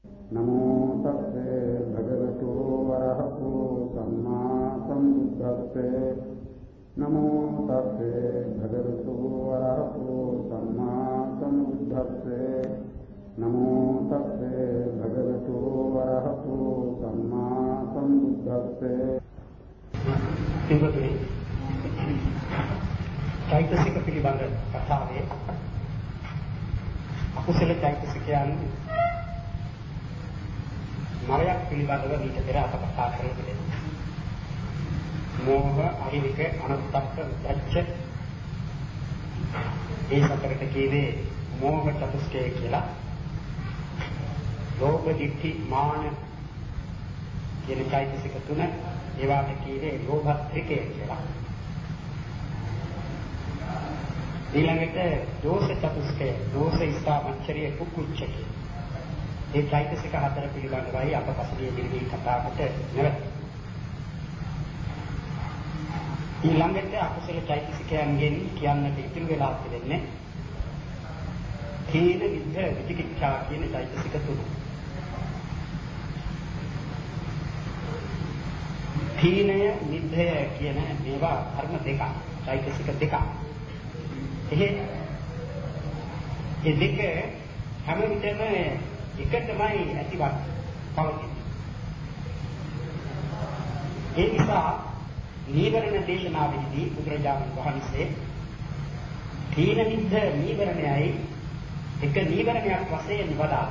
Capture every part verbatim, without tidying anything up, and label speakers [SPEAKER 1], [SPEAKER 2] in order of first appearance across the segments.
[SPEAKER 1] නමෝ තස්සේ භගවතු වරහතෝ සම්මා සම්බුද්දස්සේ නමෝ තස්සේ භගවතු වරහතෝ සම්මා සම්බුද්දස්සේ නමෝ තස්සේ භගවතු වරහතෝ සම්මා සම්බුද්දස්සේ.
[SPEAKER 2] සිංහලයේ චෛතසික පිළිබඳ කතාවේ අකුසල චෛතසිකයන් මරයක් පිළිබඳව ඊට පෙර අප කතා කරලා තිබෙනවා. මෝහ, අහිරික, අනුත්තප්ප, දැච්ච ඒ සතරට කියවේ මෝහ චතුස්කය කියලා. ලෝභ, ditthi, මාන කියන චෛතසික තුන ඒවාට කියවේ ලෝභ ත්‍රිකය කියලා. ඊළඟට දෝෂ චතුස්කය, දෝෂ ඉස්සා මච්චරිය කුක්කුච්චය. ඒ චෛතසික හතර පිළිබඳවයි අප පසුගිය දිනවල කතා කොට නැවත. ඊළඟට අකුසල චෛතසිකයන්ගෙන් කියන්නට ඉතිරි වෙලා තිබෙන්නේ තීන විද්ධ විචිකිච්ඡා කියන චෛතසික තුන. තීනය නිද්දය කියන මේවා ධර්ම දෙකක්, චෛතසික දෙකක්. ඒ ඒ දෙක හැම විටම එකටමයි ඇතිවත් පවතින. ඒ නිසා නීවරණ දේශනාවේදී බුදුරජාණන් වහන්සේ තීන විද්ධ නීවරණයයි එක නීවරණයක් වශයෙන් වදා.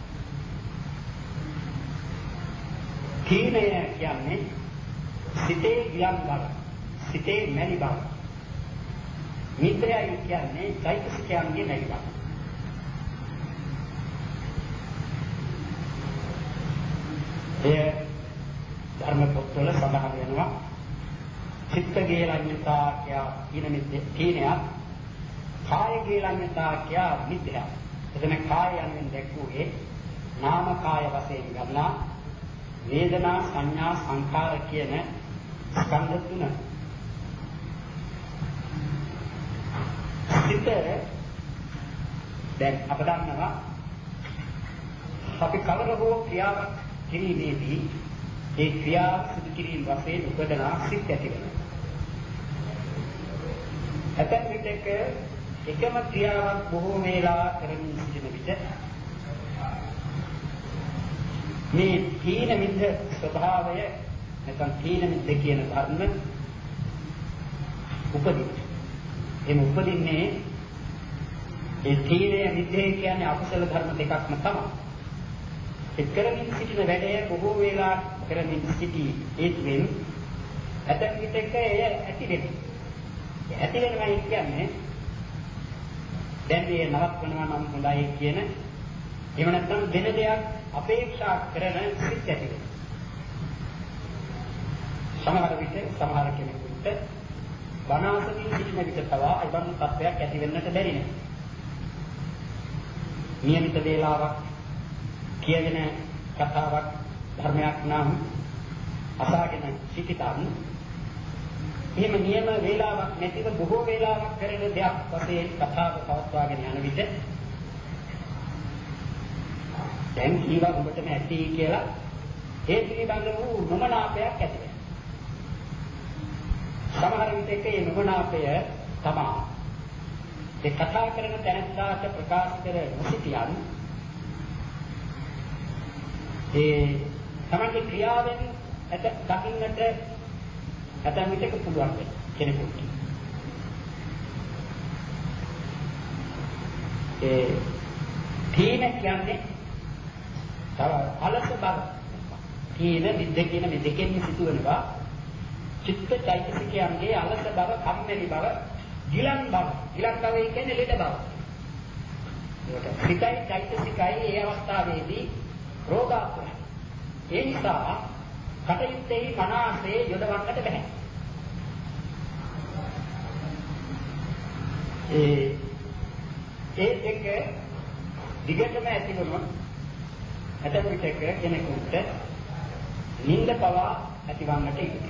[SPEAKER 2] තීනය කියන්නේ සිතේ ගියන් බව, සිතේ මැලි බව. නිද්‍රයයි කියන්නේ චෛතසිකයන්ගේ මැලි බව. ඒ ධර්ම පොත්වල සඳහන් වෙනවා චිත්ත ගේලඤ්ඤතා කියන නිද්ද තීනයක්, කාය ගේලඤ්ඤතා කියන නිද්දය. එතන කාය යනුවෙන් දැක්වුවේ නාම කාය වශයෙන් ගන්නා වේදනා, සංඥා, සංඛාර කියන ස්කන්ධ තුන. සිත දැන් අප දන්නවා අපි කවර හෝ ක්‍රියාවක් කිරීමේදී ඒ ක්‍රියාව සිදු කිරීම වශයෙන් උපදනා සිත් ඇති වෙනවා. ඇතැම් විටක එකම ක්‍රියාවක් බොහෝ වේලා කරමින් සිටින විට මේ තීන මිද්ද ස්වභාවය නැත්නම් තීන මිද්ද කියන ධර්ම උපදින. එම උපදින්නේ ඒ තීනය මිද්දේ කියන්නේ අකුසල ධර්ම දෙකක්ම තමයි. ඒ කරමින් සිටින වැඩේ බොහෝ වේලා කරමින් සිටි ඒත්වෙන් ඇතැම් විටක එය ඇති වෙනවා. ඒ ඇති වෙනවා කියන්නේ දැන් මේ නවත්වනවා නම් හොඳයි කියන එහෙම නැත්නම් වෙන දෙයක් අපේක්ෂා කරන සිත් ඇති වෙනවා. සමහර විට සමහර කෙනෙකුට වනාසමින් සිටින විට තවා අයිබන් තත්වයක් ඇති වෙන්නට බැරි නෑ. නියමිත වේලාවක් කියගෙන කතාවක් ධර්මයක් නම් අසාගෙන සිටිතන් එහෙම නියම වේලාවක් නැතිව බොහෝ වේලාවක් කරන දෙයක් වශයෙන් කතාව පවත්වාගෙන යන විට දැන් කීවා ඔබටම ඇති කියලා ඒ පිළිබඳ වූ නොමනාපයක් ඇති වෙනවා. සමහර විටක ඒ නොමනාපය තමයි ඒ කතා කරන තැනට ප්‍රකාශ කර නොසිටියන් ඒ තමයි ක්‍රියාවෙන් ඇත දකින්නට ඇතැම් විටක පුළුවන් කෙනෙකුට. ඒ තීන කියන්නේ තව අලස බව. තීන විද්ද කියන මේ දෙකෙන් සිදුවනවා චිත්ත චෛතසිකයන්ගේ අලස බව, කම්මැලි බව, ගිලන් බව. ගිලන් බව කියන්නේ ලෙඩ බව. ඒකට සිතයි චෛතසිකයි ඒ අවස්ථාවේදී රෝගාතුරයි. ඒ නිසා කටයුත්තේ මනසේ යොදවන්නට බැහැ. ඒ ඒ දෙක දිගටම ඇති වුණොත් ඇතැම් විටක කෙනෙකුට නිින්ද පවා ඇතිවන්නට ඉඩ.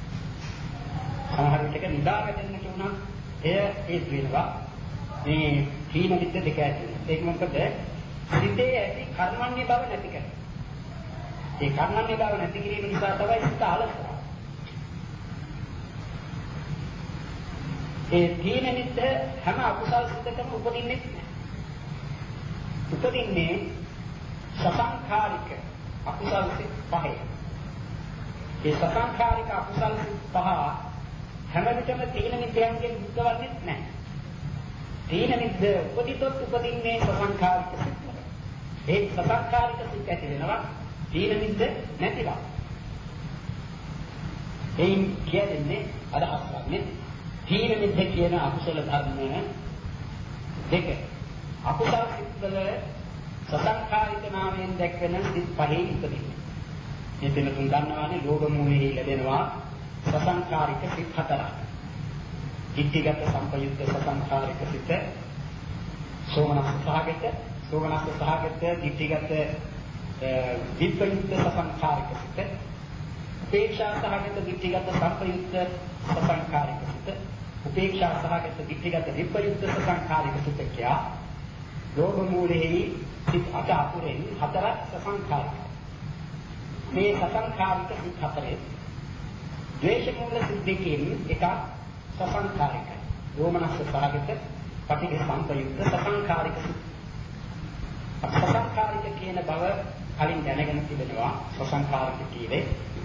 [SPEAKER 2] සමහර විටක නිදා වැටෙන්නට උනත් එය ඒ වෙනවා. මේ තීන විද්ද දෙක ඇති. ඒක මොකද සිතේ ඇති කර්මන්නේ බව නැති කරනවා. ඒ කර්මන්නේ බව නැති කිරීම නිසා තමයි සිත අලසනවා. ඒ තීන නිද්ද හැම අකුසල් සිතකම උපදින්නේ නැහැ. උපදින්නේ සසංඛාරික අකුසල් සිත් පහේ. ඒ සසංඛාරික අකුසල් සිත් පහ හැම විටම තීන නිද්දයන්ගෙන් මුක්තවන්නේ නැහැ. තීන නිද්ද උපදිතොත් උපදින්නේ සසංඛාරික සිත් වල. ඒ සසංඛාරික සිත් ඇති වෙනවා තීන නිද්ද නැතිව. එයින් කියන්නේ අදහස් ගන්නේ තීන නිද්ද කියන අකුසල ධර්ම දෙක. අකුසල සිත් වල සසංඛාරික නාමයෙන් දැක්වෙන සිත් පහේ ඉපදින්නේ. මේ දෙන තුන් ගන්නවානේ ලෝභ මූලයේ ලැබෙනවා සසංඛාරික සිත් හතරක්. ඉද්ධිගත සම්පයුක්ත සසංඛාරික සිත, සෝමනස්ස සහගත, සෝමනස්ස සහගත ඉද්ධිගත විප්‍රයුක්ත සසංඛාරික සිත, උපේක්ෂා සහගත ඉද්ධිගත සම්පයුක්ත සසංඛාරික සිත, උපේක්ෂා සහගත ඉද්ධිගත විප්‍රයුක්ත සසංඛාරික සිත කියා ලෝභ මූලයේ සිත් අට අතුරෙන් හතරක් සසංඛාරික. මේ සසංඛාරික සිත් හතරේ ද්වේෂ මූල සිත් දෙකෙන් එකක් සසංඛාරිකයි. යෝමනස්ස සහගත පටිඝ සම්පයුක්ත සසංඛාරික සිත්. සසංඛාරික කියන බව කලින් දැනගෙන තිබෙනවා. සසංඛාරික කීවේ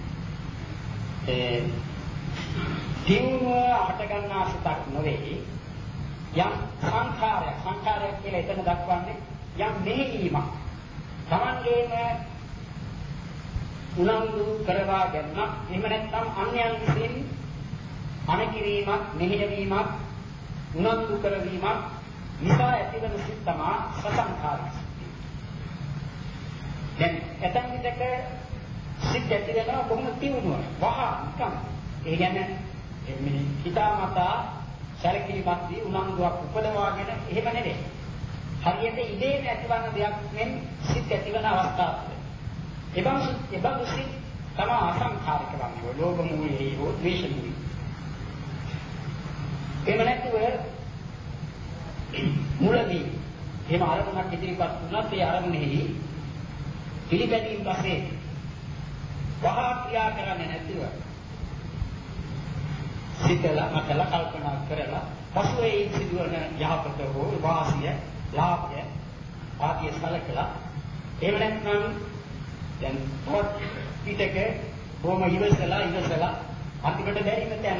[SPEAKER 2] ඒ දිනුව හට ගන්නා සිතක් නොවේ. යම් සංඛාරයක් සංඛාරයක් කියලා එතන දක්වන්නේ යම් මෙහෙයීමක්. Tamangeම උනන්දු කරවා ගන්න. එහෙම නැත්නම් අන්‍යයන් විසින් අනකිරීමක්, මෙහෙයවීමක්, උනන්දු කරවීමක් නිසා ඇතිවන සිත් තමයි සසංඛාරික සිත්. දැන් ඇතන් විදක සිත් ඇති වෙනවා කොහොමද තියුණුව? වහා නිකම්. ඒ කියන්නේ මේ හිතාමතා සැලකිලිමත් වී උනන්දුවක් උපදවාගෙන එහෙම නෙවෙයි. හරියට ඉබේම ඇතිවන දෙයක් මෙන් සිත් ඇතිවන අවස්ථාවක්. එබඳු එබඳු සිත් තමයි අසංඛාරික වන්නේ. ලෝභ මූලයේ හෝ ද්වේෂ මූලයේ. එහෙම නැතුව මුලදී එහෙම අරමුණක් ඉදිරිපත් වුණත් ඒ අරමුණෙහි පිළිපැදීම් වශයෙන් වහා ක්‍රියා කරන්නේ නැතිව සිතලා මතලා කල්පනා කරලා පසුවේ සිදුවන යහපත හෝ වාසිය ලාභය ආදී සලකලා එහෙම නැත්නම් දැන් පොත් පිටක කොහොම ඉවසලා ඉවසලා අන්තිමට බැරිම තැන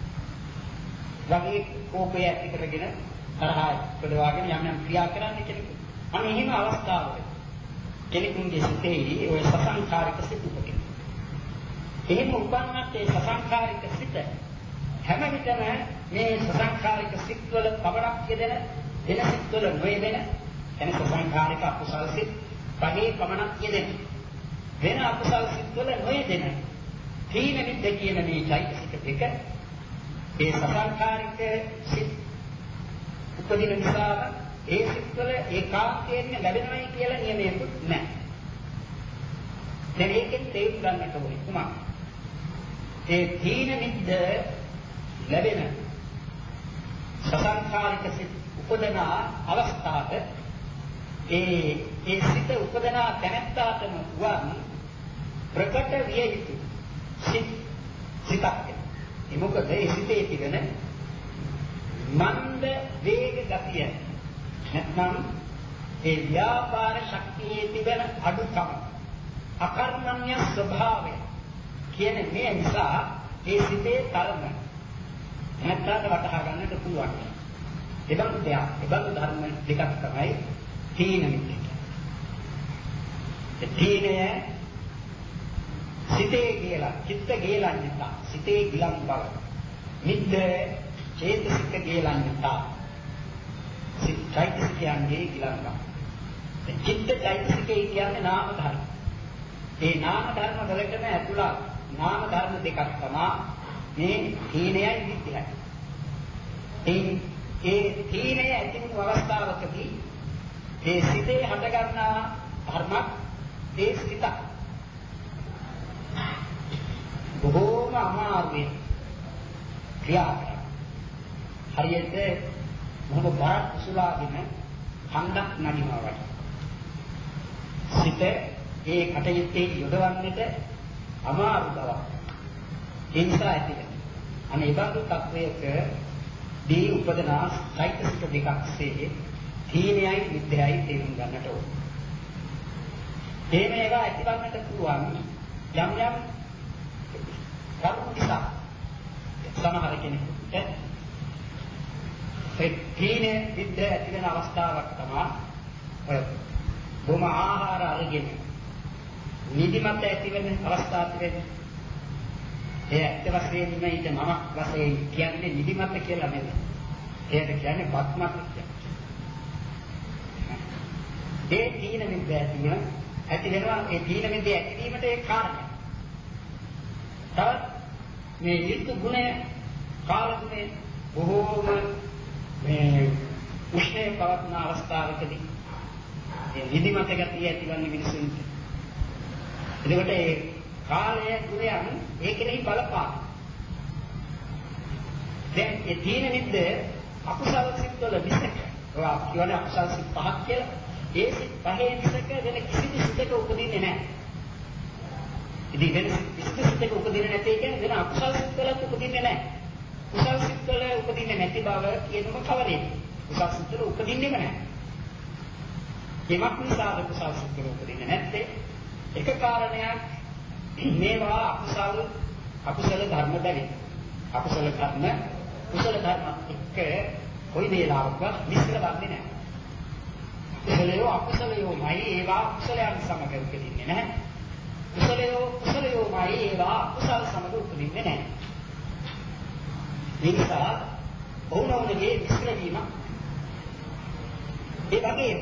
[SPEAKER 2] වගේ කෝපය ඇති කරගෙන තරහා ප්‍රදවාගෙන යම් යම් ක්‍රියා කරන්න කෙනෙකු. අන්න එහෙම අවස්ථාවක කෙනෙකුගේ සිතේ ඔය සසංඛාරික සිත උපදින. එහෙම උපන්නත් ඒ සසංඛාරික සිත හැම විටම මේ සසංඛාරික සිත් වල පවරක් යෙදෙන වෙන සිත් වල නොයෙදෙන එන සසංඛාරික අකුසල සිත් පහේ පමණක් යෙදෙන වෙන අකුසල සිත් වල නොයෙදෙන තීන නිද්ද කියන මේ චෛතසික දෙක ඒ සසංඛාරික සිත් උපදින නිසා ඒ සිත් වල ඒකාන්තයෙන් ලැබෙනවයි කියලා නියමයක් නැහැ. දැන් ඒකෙන් තේරුම් ගන්නට ඕනේ කුමක්? ඒ තීන නිද්ද ලැබෙන සසංඛාරික සිත් උපදන අවස්ථාව ඒ ඒ සිත උපදන තැනැත්තාටම වන් ප්‍රකට විය යුතු සිත් සිතක්. ඒ මොකද ඒ සිතේ තිබෙන මන්ද වේග ගතිය නැත්නම් ඒ ව්‍යාපාර ශක්තියේ තිබෙන අඩුකම අකර්මණ්‍ය ස්වභාවය කියන මේ නිසා ඒ සිතේ තරම නැත්නම් වටහා ගන්නට පුළුවන්. එබඳු දෙයක්, එබඳු ධර්ම දෙකක් තමයි තීන මිද්ද. ඒ තීනය සිතේ කියලා, චිත්ත ගේලන්නතා, සිතේ ගිලන් බව. මිද්ද චේතසික ගේලන්නතා. සිත චෛතසිකයන්ගේ ගිලන් බව. චිත්ත චෛතසිකේ කියන්නේ නාම ධර්ම. ඒ නාම ධර්ම වලටම ඇතුළත් නාම ධර්ම දෙකක් තමයි මේ තීනයයි විද්‍යයි. ඒ ඒ තීනය ඇති වූ අවස්ථාවකදී ඒ සිතේ හටගන්නා ධර්මයක් ඒ සිත බොහෝම අමාරුවෙන් ක්‍රියා කරනවා. හරියට මොහොත බරක් සුලාගෙන කන්දක් නගිනවා වගේ. සිත ඒ කටයුත්තේ යොදවන්නට අමාරු බවක් ඒ නිසා ඇති වෙනවා. අනේ බඳු තත්වයක දී උපදනා චෛතසික දෙකක්සේ තීනයයි විද්‍යයි තේරුම් ගන්නට ඕන. මේ මේවා ඇතිවන්නට පුළුවන් යම් යම් කරුණු නිසා සමහර කෙනෙකුට ඒ තීන විද්‍ය ඇති වෙන අවස්ථාවක් තමයි ඔය බොම ආහාර අරගෙන නිදිමත ඇති වෙන අවස්ථාවක් තිබෙන්නේ. ඒ ඇත්ත වශයෙන්ම ඊට නමක් වශයෙන් කියන්නේ නිදිමත කියලා නෙවෙයි. ඒකට කියන්නේ බක්මත් කියන්නේ. ඒ තීන විද්‍ය ඇති වෙන ඇති වෙනවා ඒ තීන විද්‍ය ඇතිවීමට ඒ කාරණය. තවත් මේ ඍතු ගුණය කාල ගුණය බොහෝම මේ උෂ්ණේ පවත්න අවස්ථාවකදී ඒ නිදිමත ගතිය ඇතිවන්නේ මිනිසුන්ට. එතකොට ඒ කාලය ගුණයන් ඒකෙනෙහි බලපාන. දැන් ඒ තීන විද්‍ය අකුසල සිත්වල විසක. ඔයා කියන්නේ අකුසල සිත් පහක් කියලා. ඒ සිත් පහේ විසක වෙන කිසිදු සිතක උපදින්නේ නැහැ. ඉතින් වෙන කිසිදු සිතක උපදින්නේ නැtei කියන්නේ වෙන අකුසල සිත්වලත් උපදින්නේ නැහැ. කුසල සිත්වල උපදින්නේ නැති බව කියනම කවරේද? කුසල සිත්වල උපදින්නේම නැහැ. එමත් නිසාද කුසල සිත්වල උපදින්නේ නැත්තේ? එක කාරණයක් මේවා අකුසල අකුසල ධර්ම බැරි. අකුසල ධර්ම කුසල ධර්ම එක්ක කොයි වේලාවක මිශ්‍ර වෙන්නේ නැහැ. කුසලයෝ අකුසලයෝමයි ඒවා කුසලයන් සමග උපදින්නේ නැහැ. කුසලයෝ කුසලයෝමයි ඒවා අකුසල සමග උපදින්නේ නැහැ. ඒ නිසා ඕනෝනගේ මිශ්‍ර වීම ඒ වගේම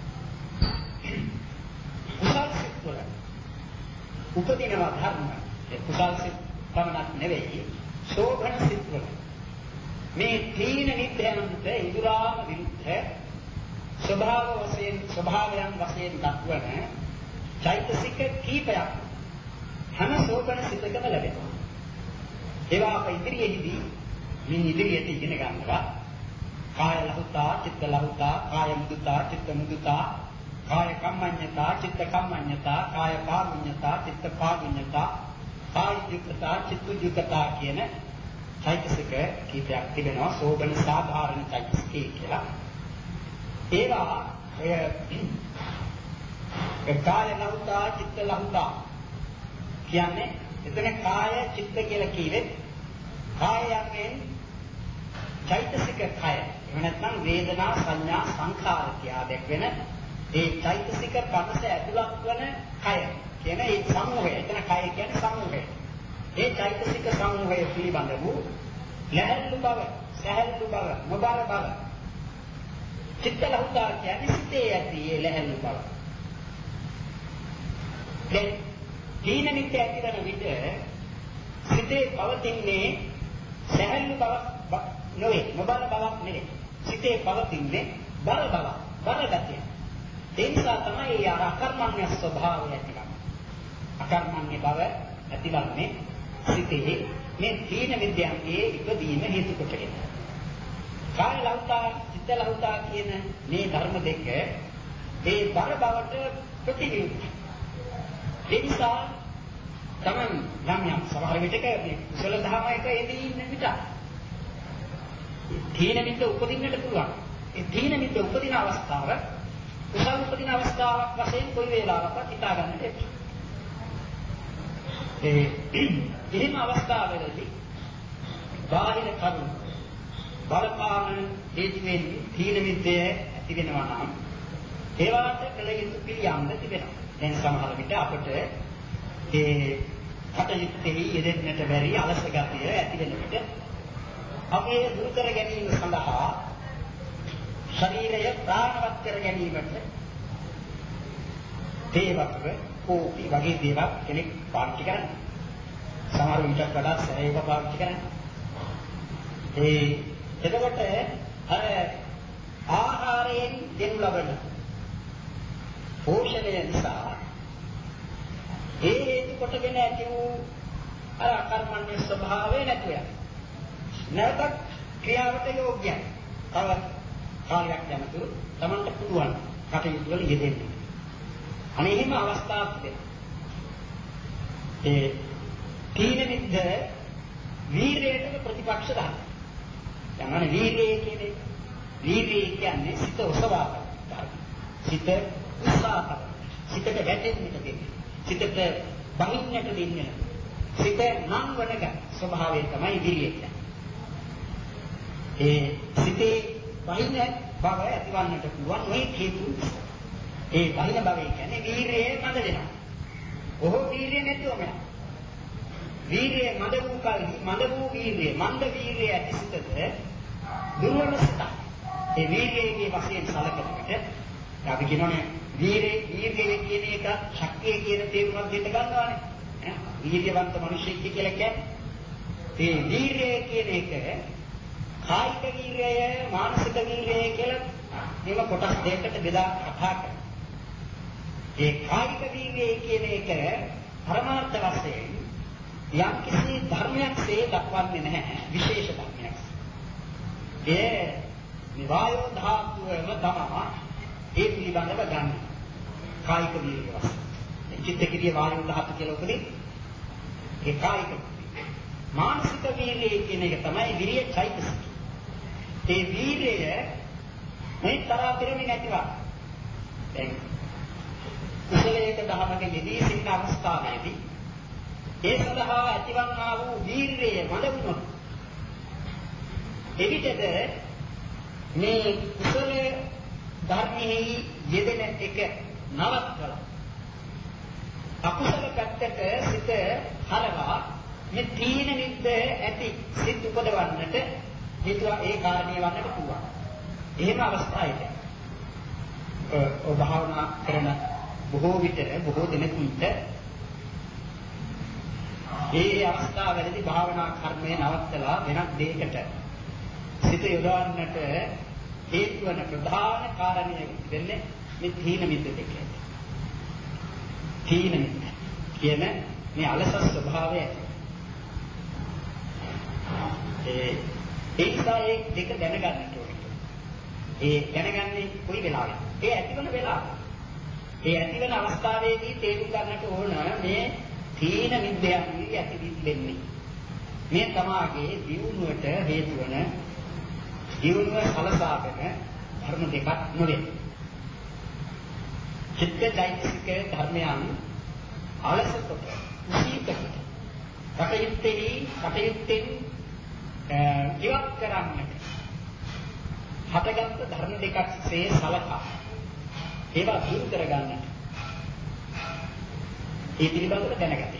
[SPEAKER 2] කුසල සිත්වල උපදිනවා ධර්ම ඒ කුසල සිත් පමණක් නෙවෙයි ශෝභන සිත්වල මේ තීන නිත්‍යයන්ට ඉදුරාම විරුද්ධ ස්වභාව වශයෙන් ස්වභාවයන් වශයෙන් දක්වන චෛතසික කීපයක් හැම ශෝභන සිතකම ලැබෙනවා. ඒවා අප ඉදිරියේදී මේ ඉදිරියට ඉගෙන ගන්නවා කාය ලහුතා චිත්ත ලහුතා කාය මුදුතා චිත්ත මුදුතා කාය කම්මඤ්ඤතා චිත්ත කම්මඤ්ඤතා කාය පාවිඤ්ඤතා චිත්ත පාවිඤ්ඤතා කාය යුක්තතා චිත්ත යුක්තතා කියන චෛතසික කීපයක් තිබෙනවා සෝබන සාධාරණ චෛතසිකේ කියලා. ඒවා ඒ කාය ලහුතා චිත්ත ලහුතා කියන්නේ එතන කාය චිත්ත කියලා කිව්වෙත් කායයෙන් චෛතසික කය එහෙම නැත්නම් වේදනා සංඥා සංඛාර කියලා දැක්වෙන ඒ චෛතසික පනස ඇතුළත් වන කය කියන ඒ සමූහය. එතන කය කියන්නේ සමූහය. ඒ චෛතසික සමූහය පිළිබඳ වූ ලැහැල්ලු බව, සැහැල්ලු බව, මොබාර බව. චිත්ත ලහුතා කියන්නේ සිතේ ඇති ඒ ලැහැල්ලු බව. දැන් තීන නිත්‍ය ඇති වෙන විට සිතේ පවතින්නේ සැහැල්ලු බව නොවේ, මොබාර බවක් නෙවේ. සිතේ පවතින්නේ බල බව, බල ගතිය. ඒ නිසා තමයි ඒ අකර්මණ්‍ය ස්වභාවය ඇතිවන්නේ. අකර්මණ්‍ය බව ඇතිවන්නේ සිතේ මේ තීන විද්‍යාවේ ඉපදීම හේතු කොටගෙන. කාය ලෞතා, චිත්ත ලෞතා කියන මේ ධර්ම දෙක ඒ බර බවට ප්‍රතිවිරුද්ධයි. ඒ නිසා තමයි යම් යම් සමහර විටක මේ කුසල ධර්මයක එදී ඉන්න විට තීන විද්‍ය උපදින්නට පුළුවන්. ඒ තීන විද්‍ය උපදින අවස්ථාව කුසල උපදින අවස්ථාවක් වශයෙන් කොයි වේලාවකවත් හිතා ගන්නට එපා. ඒ එහෙම අවස්ථාවලදී බාහිර කරුණු බලපාන හේතුවෙන් තීන විද්‍ය ඇති වෙනවා නම් ඒවාට කළ යුතු පිළියම් තිබෙනවා. දැන් සමහර විට අපට ඒ කටයුත්තේ යෙදෙන්නට බැරි අලස ගතිය ඇති වෙන විට අපේ දුරු කර ගැනීම සඳහා ශරීරය ප්‍රාණවත් කර ගැනීමට දේවත්ව කෝපි වගේ දේවල් කෙනෙක් පාවිච්චි කරන්නේ. සමහර විට වඩා සෑයව පාවිච්චි කරන්නේ. ඒ එතකොට අර ආහාරයෙන් දෙනු ලබන පෝෂණය නිසා ඒ හේතු කොටගෙන ඇති වූ අර අකර්මණ්‍ය ස්වභාවය නැතුව යනවා. නැවත ක්‍රියාවට යෝග්‍යයි. තව කාලයක් යනතුරු තමන්ට පුළුවන් කටයුතු වල යෙදෙන්න. අනේ එහෙම අවස්ථාවක් තිබෙනවා. ඒ තීන මිද්ද වීරයට ප්‍රතිපක්ෂ ධර්ම. දැන් අනේ වීරිය කියන්නේ වීරිය කියන්නේ සිත ඔසවා ගන්න. සිත උත්සාහ කරන. සිතට වැටෙන්නට දෙන්නේ. සිතට බහින්නට දෙන්නේ. සිත නම් වනක ස්වභාවය තමයි වීරිය කියන්නේ. ඒ සිතේ බහින බව ඇතිවන්නට පුළුවන් මේ හේතු. ඒ බහින බව කියන්නේ වීරියේ මඟ දෙනවා. ඔහු වීරිය නැතුවම යනවා. වීරිය මඳ වූ කල්හි මඳ වූ වීරිය මන්ද වීරිය ඇති සිතද දුර්වල සිත. ඒ වීරියගේ වශයෙන් සැලකෙනකොට අපි කියනෝනේ වීරිය වීරිය කියන එක ශක්තිය කියන තේරුමක් දෙන්න ගන්නවානේ. ඈ වීරියවන්ත මිනිසෙක් කියලා කියන්නේ. ඒ වීරිය කියන එක කායික වීරිය මානසික වීරිය කියලා මේව කොටස් දෙකකට බෙදා කතා කරනවා. ඒ කායික වීරිය කියන එක පරමාර්ථ වශයෙන් යම් කිසි ධර්මයක් සේ දක්වන්නේ නැහැ විශේෂ ධර්මයක්. ඒ නිවායෝ ධාතුවම තමයි ඒ පිළිබඳව ගන්න. කායික වීර්ය වශයෙන්. චිත්තක්‍රිය වායෝ ධාතු කියලා උපදී. ඒ කායික. මානසික වීර්යය කියන එක තමයි විරිය චෛතසික. ඒ වීර්යය මේ තරහ පිරෙන්නේ නැතිව. දැන් කුසලයක දහමක යෙදී සිටින අවස්ථාවේදී ඒ සඳහා ඇතිවන්නා වූ වීර්යය මඳුනොත් එවිටද මේ කුසල ධර්මෙහි යෙදෙන එක නවත්වලා අකුසල පැත්තට සිත හරවා මේ තීන මිද්ද ඇති සිත් උපදවන්නට හේතුව ඒ කාරණේ වන්නට පුළුවන්. එහෙම අවස්ථාවක ඔය භාවනා කරන බොහෝ විට බොහෝ දෙනෙකුට ඒ අවස්ථාවවලදී භාවනා කර්මය නවත්තලා වෙනත් දෙයකට සිත යොදවන්නට හේතු වන ප්‍රධාන කාරණය වෙන්නේ මේ තීන මිද්ද දෙක. තීන මිද්ද කියන මේ අලස ස්වභාවය. ඒ ඒකයි දෙක දැනගන්නට ඕනේ. ඒ දැනගන්නේ කොයි වෙලාවෙද? ඒ ඇතිවන වෙලාව. ඒ ඇතිවන අවස්ථාවේදී තේරුම් ගන්නට ඕන මේ තීන මිද්දයන්ගේ ඇතිවි වෙන්නේ. මේ තමාගේ දියුණුවට හේතු වන දියුණුව සලසාගෙන ධර්ම දෙකක් නොවේ. චිත්තචෛතසික ධර්මයන් අලස කොට උසීත කොට කටයුත්තේ කටයුත්තෙන් ඉවත් කරන්නට හටගත් ධර්ම දෙකක් සේ සලකා ඒවා දුරු කරගන්නට ඒ පිළිබඳව දැනගත්තේ.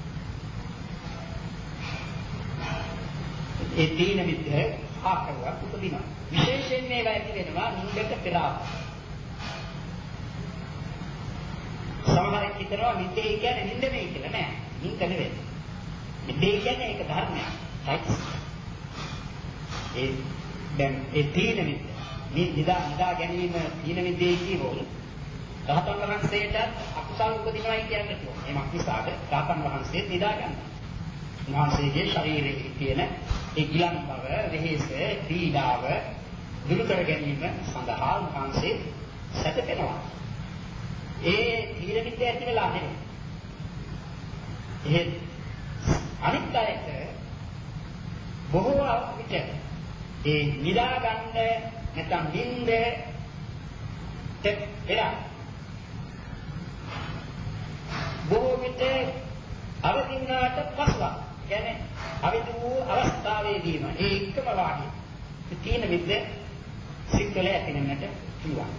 [SPEAKER 2] ඒ තීන මිද්ද ආකාරයක් උපදිනවා. විශේෂයෙන් මේවා ඇති වෙනවා නිින්දට පෙර ආපසු. සමහරෙක් හිතනවා නිින්දේ කියන්නේ නිින්ද නෙවෙයි කියලා නෑ. නිින්ද නෙවෙයි. නිින්දේ කියන්නේ ඒක ධර්මයක්. ඒ දැන් ඒ තීන මිද්ද මේ නිදා නිදා ගැනීම තීන මිද්දේ කියවොත් රහතන් වහන්සේට අකුසල උපදිනවයි කියන්නේ කිව්වා. එමක් නිසාද රහතන් වහන්සේ නිදා ගන්නවා. උන්වහන්සේගේ ශරීරයේ තියෙන ඒ ගිලන් බව, වෙහෙස, පීඩාව දුරු කර ගැනීම සඳහා උන්වහන්සේ සැතපෙනවා. ඒ තීන මිද්ද ඇති වෙලා නෙවෙයි. ඒ අනිත් අයට බොහෝ විට ඒ නිදා ගන්න නැත්නම් නිින්ද එලා බොහෝ විට අවදින්නාට පසුව කියන්නේ අවදි වූ අවස්ථාවේදීම ඒ එකම වාගේ තීන මිද්ද සිත්වල ඇති වෙන්නට පුළුවන්.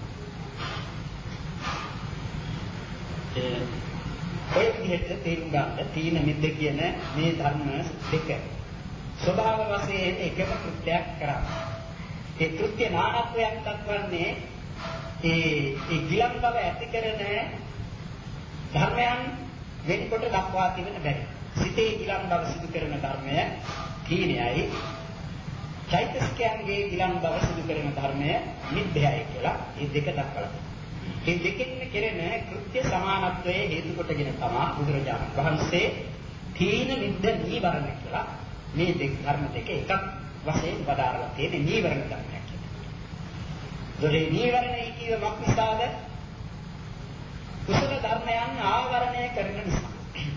[SPEAKER 2] ඒ ඔය විදිහට තේරුම් ගන්න තීන මිද්ද කියන මේ ධර්ම දෙක ස්වභාව වශයෙන් එකම කෘත්‍යයක් කරන්නේ. ඒ කෘත්‍ය නානත්වයක් දක්වන්නේ ඒ ඒ ගිලන් බව ඇති කරන ධර්මයන් වෙනකොට දක්වා තිබෙන බැරි. සිතේ ගිලන් බව සිදු කරන ධර්මය තීනයයි. චෛතසිකයන්ගේ ගිලන් බව සිදු කරන ධර්මය මිද්දයයි කියලා මේ දෙක දක්වලා තියෙනවා. මේ දෙකෙන් කෙරෙන කෘත්‍ය සමානත්වයේ හේතු කොටගෙන තමයි බුදුරජාණන් වහන්සේ තීන මිද්ද නීවරණ කියලා මේ දෙක ධර්ම දෙක එකක් වශයෙන් වදාරලා තියෙන නීවරණ ධර්මයක්. ඒ නීවරණයි කියවමක් නිසාද කුසල ධර්මයන් ආවරණය කරන නිසා.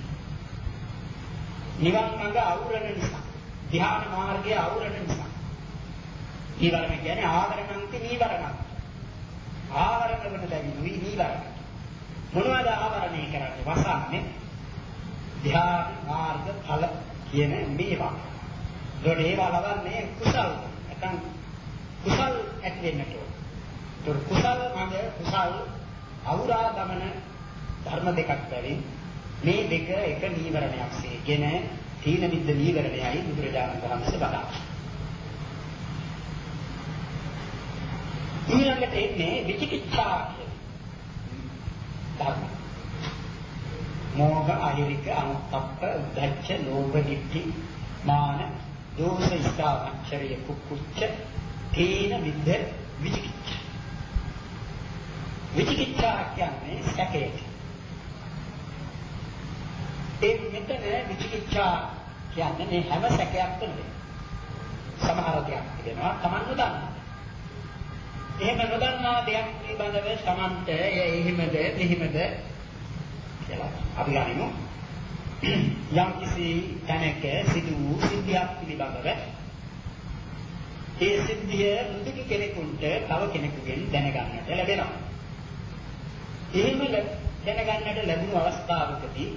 [SPEAKER 2] නිවන් මඟ අවුරන නිසා. ධ්‍යාන මාර්ගය අවුරන නිසා. ඊවරණ කියන්නේ ආවරණන්ති නීවරණ. ආවරණ වෙන දෙවි නීවරණ. මොනවද ආවරණය කරන්නේ? වසන්නේ ධ්‍යාන මාර්ග ඵල කියන මේවා. ඒකට ඒවා ලබන්නේ කුසල්. නැත්නම් කුසල් ඇති වෙන්නට ඕන. ඒක කුසල මඟ කුසල් අවුරා ගමන ධර්ම දෙකක් බැවින් මේ දෙක එක නීවරණයක් සේගෙන තීන මිද්ද නීවරණයයි බුදුරජාණන් වහන්සේ බදාලා. ඊළඟට එන්නේ විචිකිච්ඡා කියන ධර්ම. මෝහ අහිරික අනුත්ප්ප උද්ධච්ච ලෝභ දිට්ඨි මාන දෝෂ ඉස්තාවච්චරිය කුක්කුච්ච තීන මිද්ද විචිකිච්ඡා. විචිකිච්ඡා කියන්නේ සැකයට. ඒ මෙතන විචිකිච්ඡා කියන්නේ මේ හැම සැකයක්ම නෙවෙයි. සමහර දෙයක් කියනවා Taman නොදන්නා. එහෙම නොදන්නා දෙයක් පිළිබඳව Tamanට එහෙමද මෙහෙමද කියලා අපි ගනිමු. යම් කිසි තැනක සිදු වූ සිද්ධියක් පිළිබඳව ඒ සිද්ධිය මුදුක කෙනෙකුට තව කෙනෙකුගෙන් දැනගන්නට ලැබෙනවා. එහෙම දැනගන්නට ලැබුණු අවස්ථාවකදී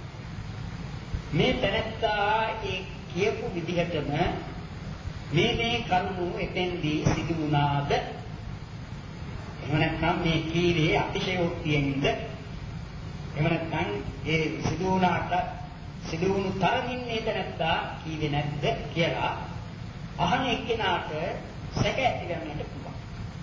[SPEAKER 2] මේ තැනත්තා ඒ කියපු විදිහටම මේ මේ කරුණු එතෙන්දී සිදු වුණාද? එහෙම නැත්නම් මේ කීවේ අතිශයෝක්තියෙන්ද? එහෙම නැත්නම් ඒ සිදු වුණාට සිදු වුණු තරමින් මේ තැනත්තා කීවේ නැද්ද කියලා අහන එක්කෙනාට සැක ඇති කරන්නට පුළුවන්.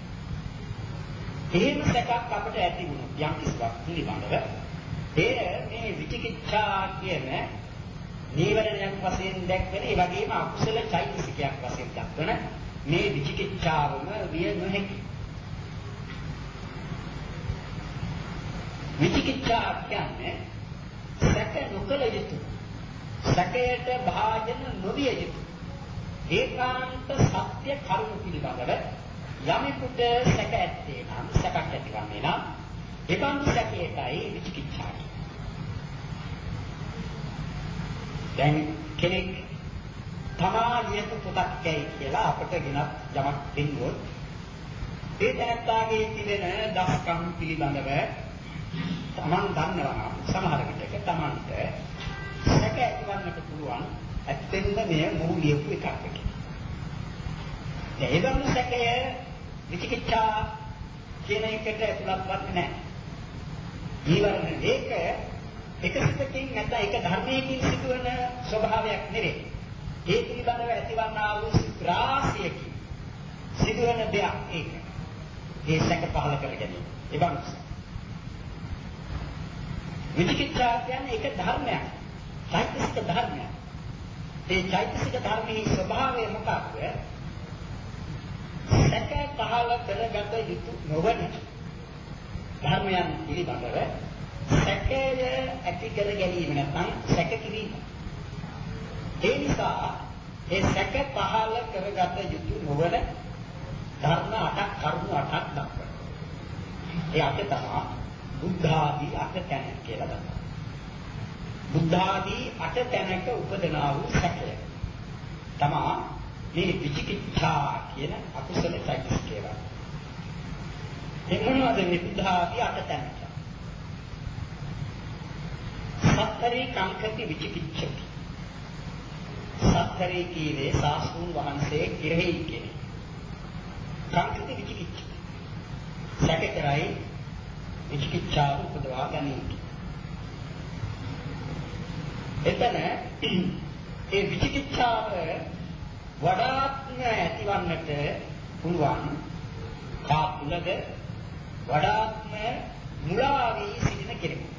[SPEAKER 2] එහෙම සැකක් අපට ඇති වුණොත් යම් කිසිවක් පිළිබඳව ඒ මේ විචිකිච්ඡා කියන නීවරණයක් වශයෙන් දැක්වෙන ඒ වගේම අකුසල චෛතසිකයක් වශයෙන් දක්වන මේ විචිකිච්ඡාවම විය නොහැකි. විචිකිච්ඡා කියන්නේ සැක නොකළ යුතු, සැකයට භාජන නොවිය යුතු ඒකාන්ත සත්‍ය කරුණු පිළිබඳව යමෙකුට සැක ඇත්තේ නම් සැකක් ඇතිවන්නේ නම් ඒකම සැකයටයි විචිකිච්ඡා කියන්නේ. දැන් කෙනෙක් තමා ලියපු පොතක් ඇයි කියලා අපට ගෙනත් යමක් දෙන්නොත් ඒ දැනත්තාගේ තිබෙන දස්කම් පිළිබඳව තමන් දන්නවා සමහර විටක තමන්ට සැක ඇතිවන්නට පුළුවන් ඇත්තෙන්ද මෙය මොහු ලියපු එකක් කියලා. දැන් ඒ වගේ සැකය විචිකිච්ඡා කියන එකට ඇතුළත් වෙන්නේ නැහැ. ඊවරණ ඒක එක සිතකින් නැත්නම් එක ධර්මයකින් සිදුවන ස්වභාවයක් නෙවෙයි. ඒ පිළිබඳව ඇතිවන්නා වූ රාශියකින් සිදුවන දෙයක් ඒක. ඒ සැක පහල කර ගැනීම. ඒ බංස. විචිකිච්ඡා කියන්නේ එක ධර්මයක්. චෛතසික ධර්මයක්. ඒ චෛතසික ධර්මයේ ස්වභාවය මොකක්ද? සැක පහල කරගත යුතු නොවන ධර්මයන් පිළිබඳව සැකය ඇති කර ගැනීම නැත්නම් සැක කිරීම. ඒ නිසා ඒ සැක පහල කරගත යුතු නොවන ධර්ම අටක් කරුණු අටක් දක්වනවා. ඒ අට තමයි බුද්ධ ආදී අට තැන කියලා දක්වනවා. බුද්ධ ආදී අට තැනක උපදනා වූ සැකය තමයි මේ විචිකිච්ඡා කියන අකුසල චෛතසිකය. ඒ මොනවද මේ බුද්ධ ආදී අට තැන? සත්තරේ කාංකති විචිකිච්ඡති. සත්තරේ කීවේ සාසුන් වහන්සේ කෙරෙහි කෙනේ. කාංකති විචිකිච්ඡති. සැකකරයි විචිකිච්ඡාව උපදවා ගැනීම. එතන ඒ විචිකිච්ඡාව වඩාත්ම ඇතිවන්නට පුළුවන් කාතුලද වඩාත්ම මුලා වී සිටින කෙනෙකු.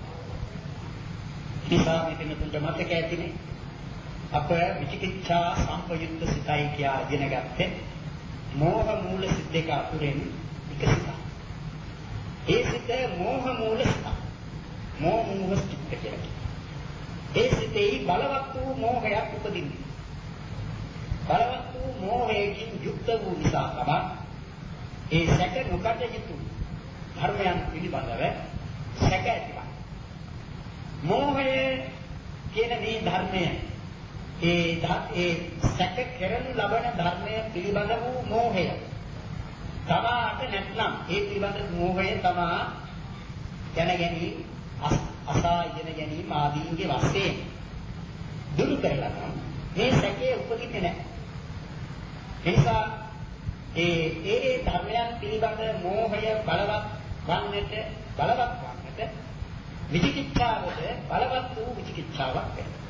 [SPEAKER 2] නිසා මෙතනට මතක ඇතිනේ අප විචිකිච්ඡා සම්පයුක්ත සිතයි කියා ඉගෙන ගත්තේ මෝහ මූල සිත් දෙක අතුරෙන් එක සිතක්. ඒ සිත මෝහ මූල සිත. මෝහ මූල සිත කියලා. ඒ සිතේ බලවත් වූ මොහයක් උපදින්නේ. බලවත් වූ මොහයෙන් යුක්ත වූ නිසා තමයි ඒ සැක නොකට යුතු ධර්මයන් පිළිබඳව සැක ඇතිවන. මෝහය කියන මේ ධර්මය ඒ ඒ සැක කරනු ලබන ධර්මය පිළිබඳ වූ මෝහය තමාට නැත්නම් ඒ පිළිබඳ මෝහය තමා දැන ගැනීම අසා ඉගෙන ගැනීම ආදීන්ගේ වශයෙන් දුරු කරලා මේ සැකේ උපදින්නේ නැහැ. ඒ නිසා ඒ ඒ ධර්මයන් පිළිබඳ මෝහය බලවත් වන්නට බලවත් වන්නට විචිකිච්ඡාවද බලවත් වූ විචිකිච්ඡාවක් වෙනවා.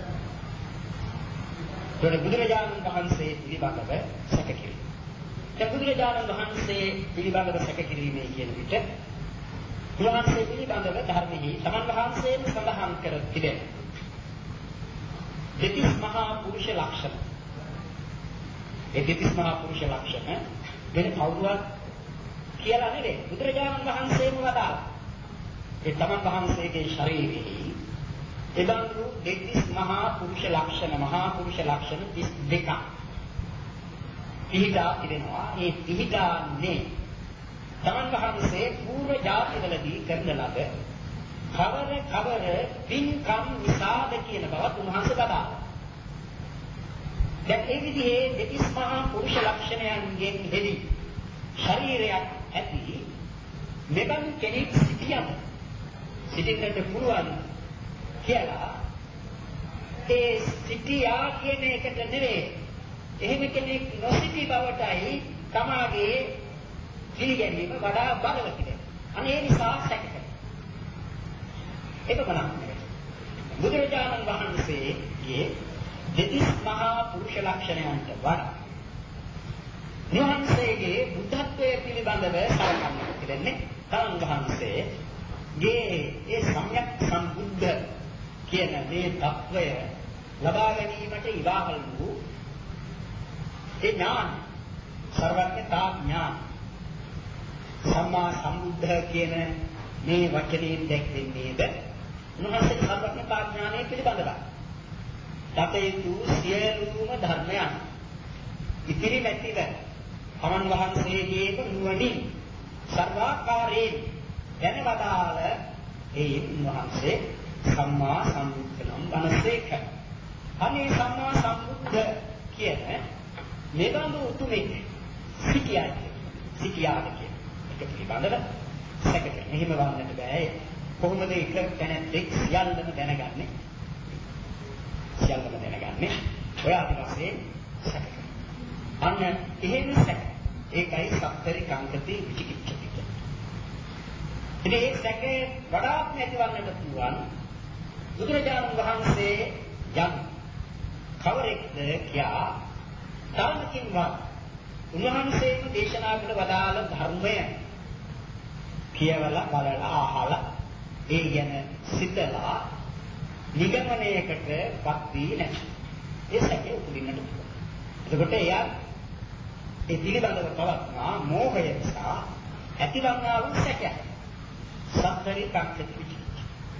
[SPEAKER 2] ඒතර බුදුරජාණන් වහන්සේ පිළිබඳව සැක කිරීම. දැන් බුදුරජාණන් වහන්සේ පිළිබඳව සැක කිරීමේ කියන විට උන්වහන්සේ පිළිබඳව ධර්මෙහි සමන් වහන්සේම සඳහන් කර තිබෙන දෙතිස් මහා පුරුෂ ලක්ෂණ. ඒ දෙතිස් මහා පුරුෂ ලක්ෂණ වෙන කවුරුවත් කියලා නෙවෙයි බුදුරජාණන් වහන්සේම වදාළා. ඒ තමන් වහන්සේගේ ශරීරෙහි එබඳු දෙතිස් මහා පුරුෂ ලක්ෂණ මහා පුරුෂ ලක්ෂණ තිස් දෙකක් පිහිටා තිබෙනවා. ඒ පිහිටාන්නේ තමන් වහන්සේ පූර්ව ජාතිවලදී කරන ලද කවර කවර පින්කම් නිසාද කියන බවත් උන්වහන්සේ බදාලා. දැන් ඒ විදිහේ දෙතිස් මහා පුරුෂ ලක්ෂණයන්ගෙන් හෙළි ශරීරයක් ඇති මෙබඳු කෙනෙක් සිටියම සිටින්නට පුළුවන් කියලා ඒ සිටියා කියන එකට නෙවෙයි එහෙම කෙනෙක් නොසිටි බවටයි තමාගේ පිළිගැනීම වඩා බලවත් වෙනවා. අනේ ඒ නිසා සැක කරනවා. ඒක බලන්න. බුදුරජාණන් වහන්සේගේ දෙතිස් මහා පුරුෂ ලක්ෂණයන්ට වඩා උන්වහන්සේගේ බුද්ධත්වයේ පිළිබඳව සලකන්නට තිබෙන්නේ තමන් වහන්සේගේ ඒ සම්‍යක් සම්බුද්ධ කියන මේ තත්වය ලබා ගැනීමට ඉවාහල් වූ ඒ ඥාන සර්වඥතා ඥාන සම්මා සම්බුද්ධ කියන මේ වචනයෙන් දැක්වෙන්නේද උන්වහන්සේ සර්වඥතා ඥානය පිළිබඳව දතයුතු සියලුම ධර්මයන් ඉතිරි නැතිව තමන් වහන්සේගේම නුවණින් සර්වාකාරයෙන් දැනවදාළ ඒ උන්වහන්සේ සම්මා සම්බුද්ධ නම් වනසේක. අනේ සම්මා සම්බුද්ධ කියන මෙබඳු උතුමෙක් සිටියාද සිටියාද කියන එක පිළිබඳව සැකකෙන. එහෙම වන්නට බෑ. කොහොමද එක තැනැත්තෙක් සියල්ලම දැනගන්නේ? සියල්ලම දැනගන්නේ ඔය ආදිවාසී සැකකෙන. අන්න එහෙම සැක. ඒකයි සත්තරි කාංකති විචිකිච්ඡති. ඉතින් ඒ සැකේ වඩාත් නැතිවන්නට පුළුවන් බුදුරජාණන් වහන්සේ යම් කවරෙක්ද කියා ධර්මකින්වත් උන්වහන්සේම දේශනා කළ වදාළ ධර්මය කියවලා බලලා අහලා ඒ ගැන සිතලා නිගමනයකට වත් වී නැහැ. ඒ සැකේ උපදින්නට පුළුවන්. එතකොට එයා ඒ පිළිබඳව පවත්නා මෝහය නිසා ඇතිවන්නා වූ සැකය සත්තරි කාංකති විචිකිච්ඡ.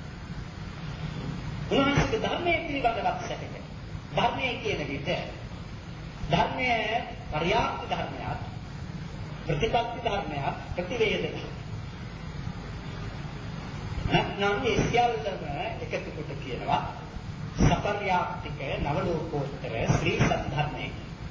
[SPEAKER 2] උන්වහන්සේගේ ධර්මයේ පිළිබඳව සැකය. ධර්මයේ කියන විට ධර්මය පරියාප්ත ධර්මයක් ප්‍රතිපත්ති ධර්මයක් ප්‍රතිවේද නැත්නම් මේ සියල්ලම එකතු කොට කියනවා සපර්යාප්තික නවලෝකෝත්තර ශ්‍රී සද්ධර්මයේ.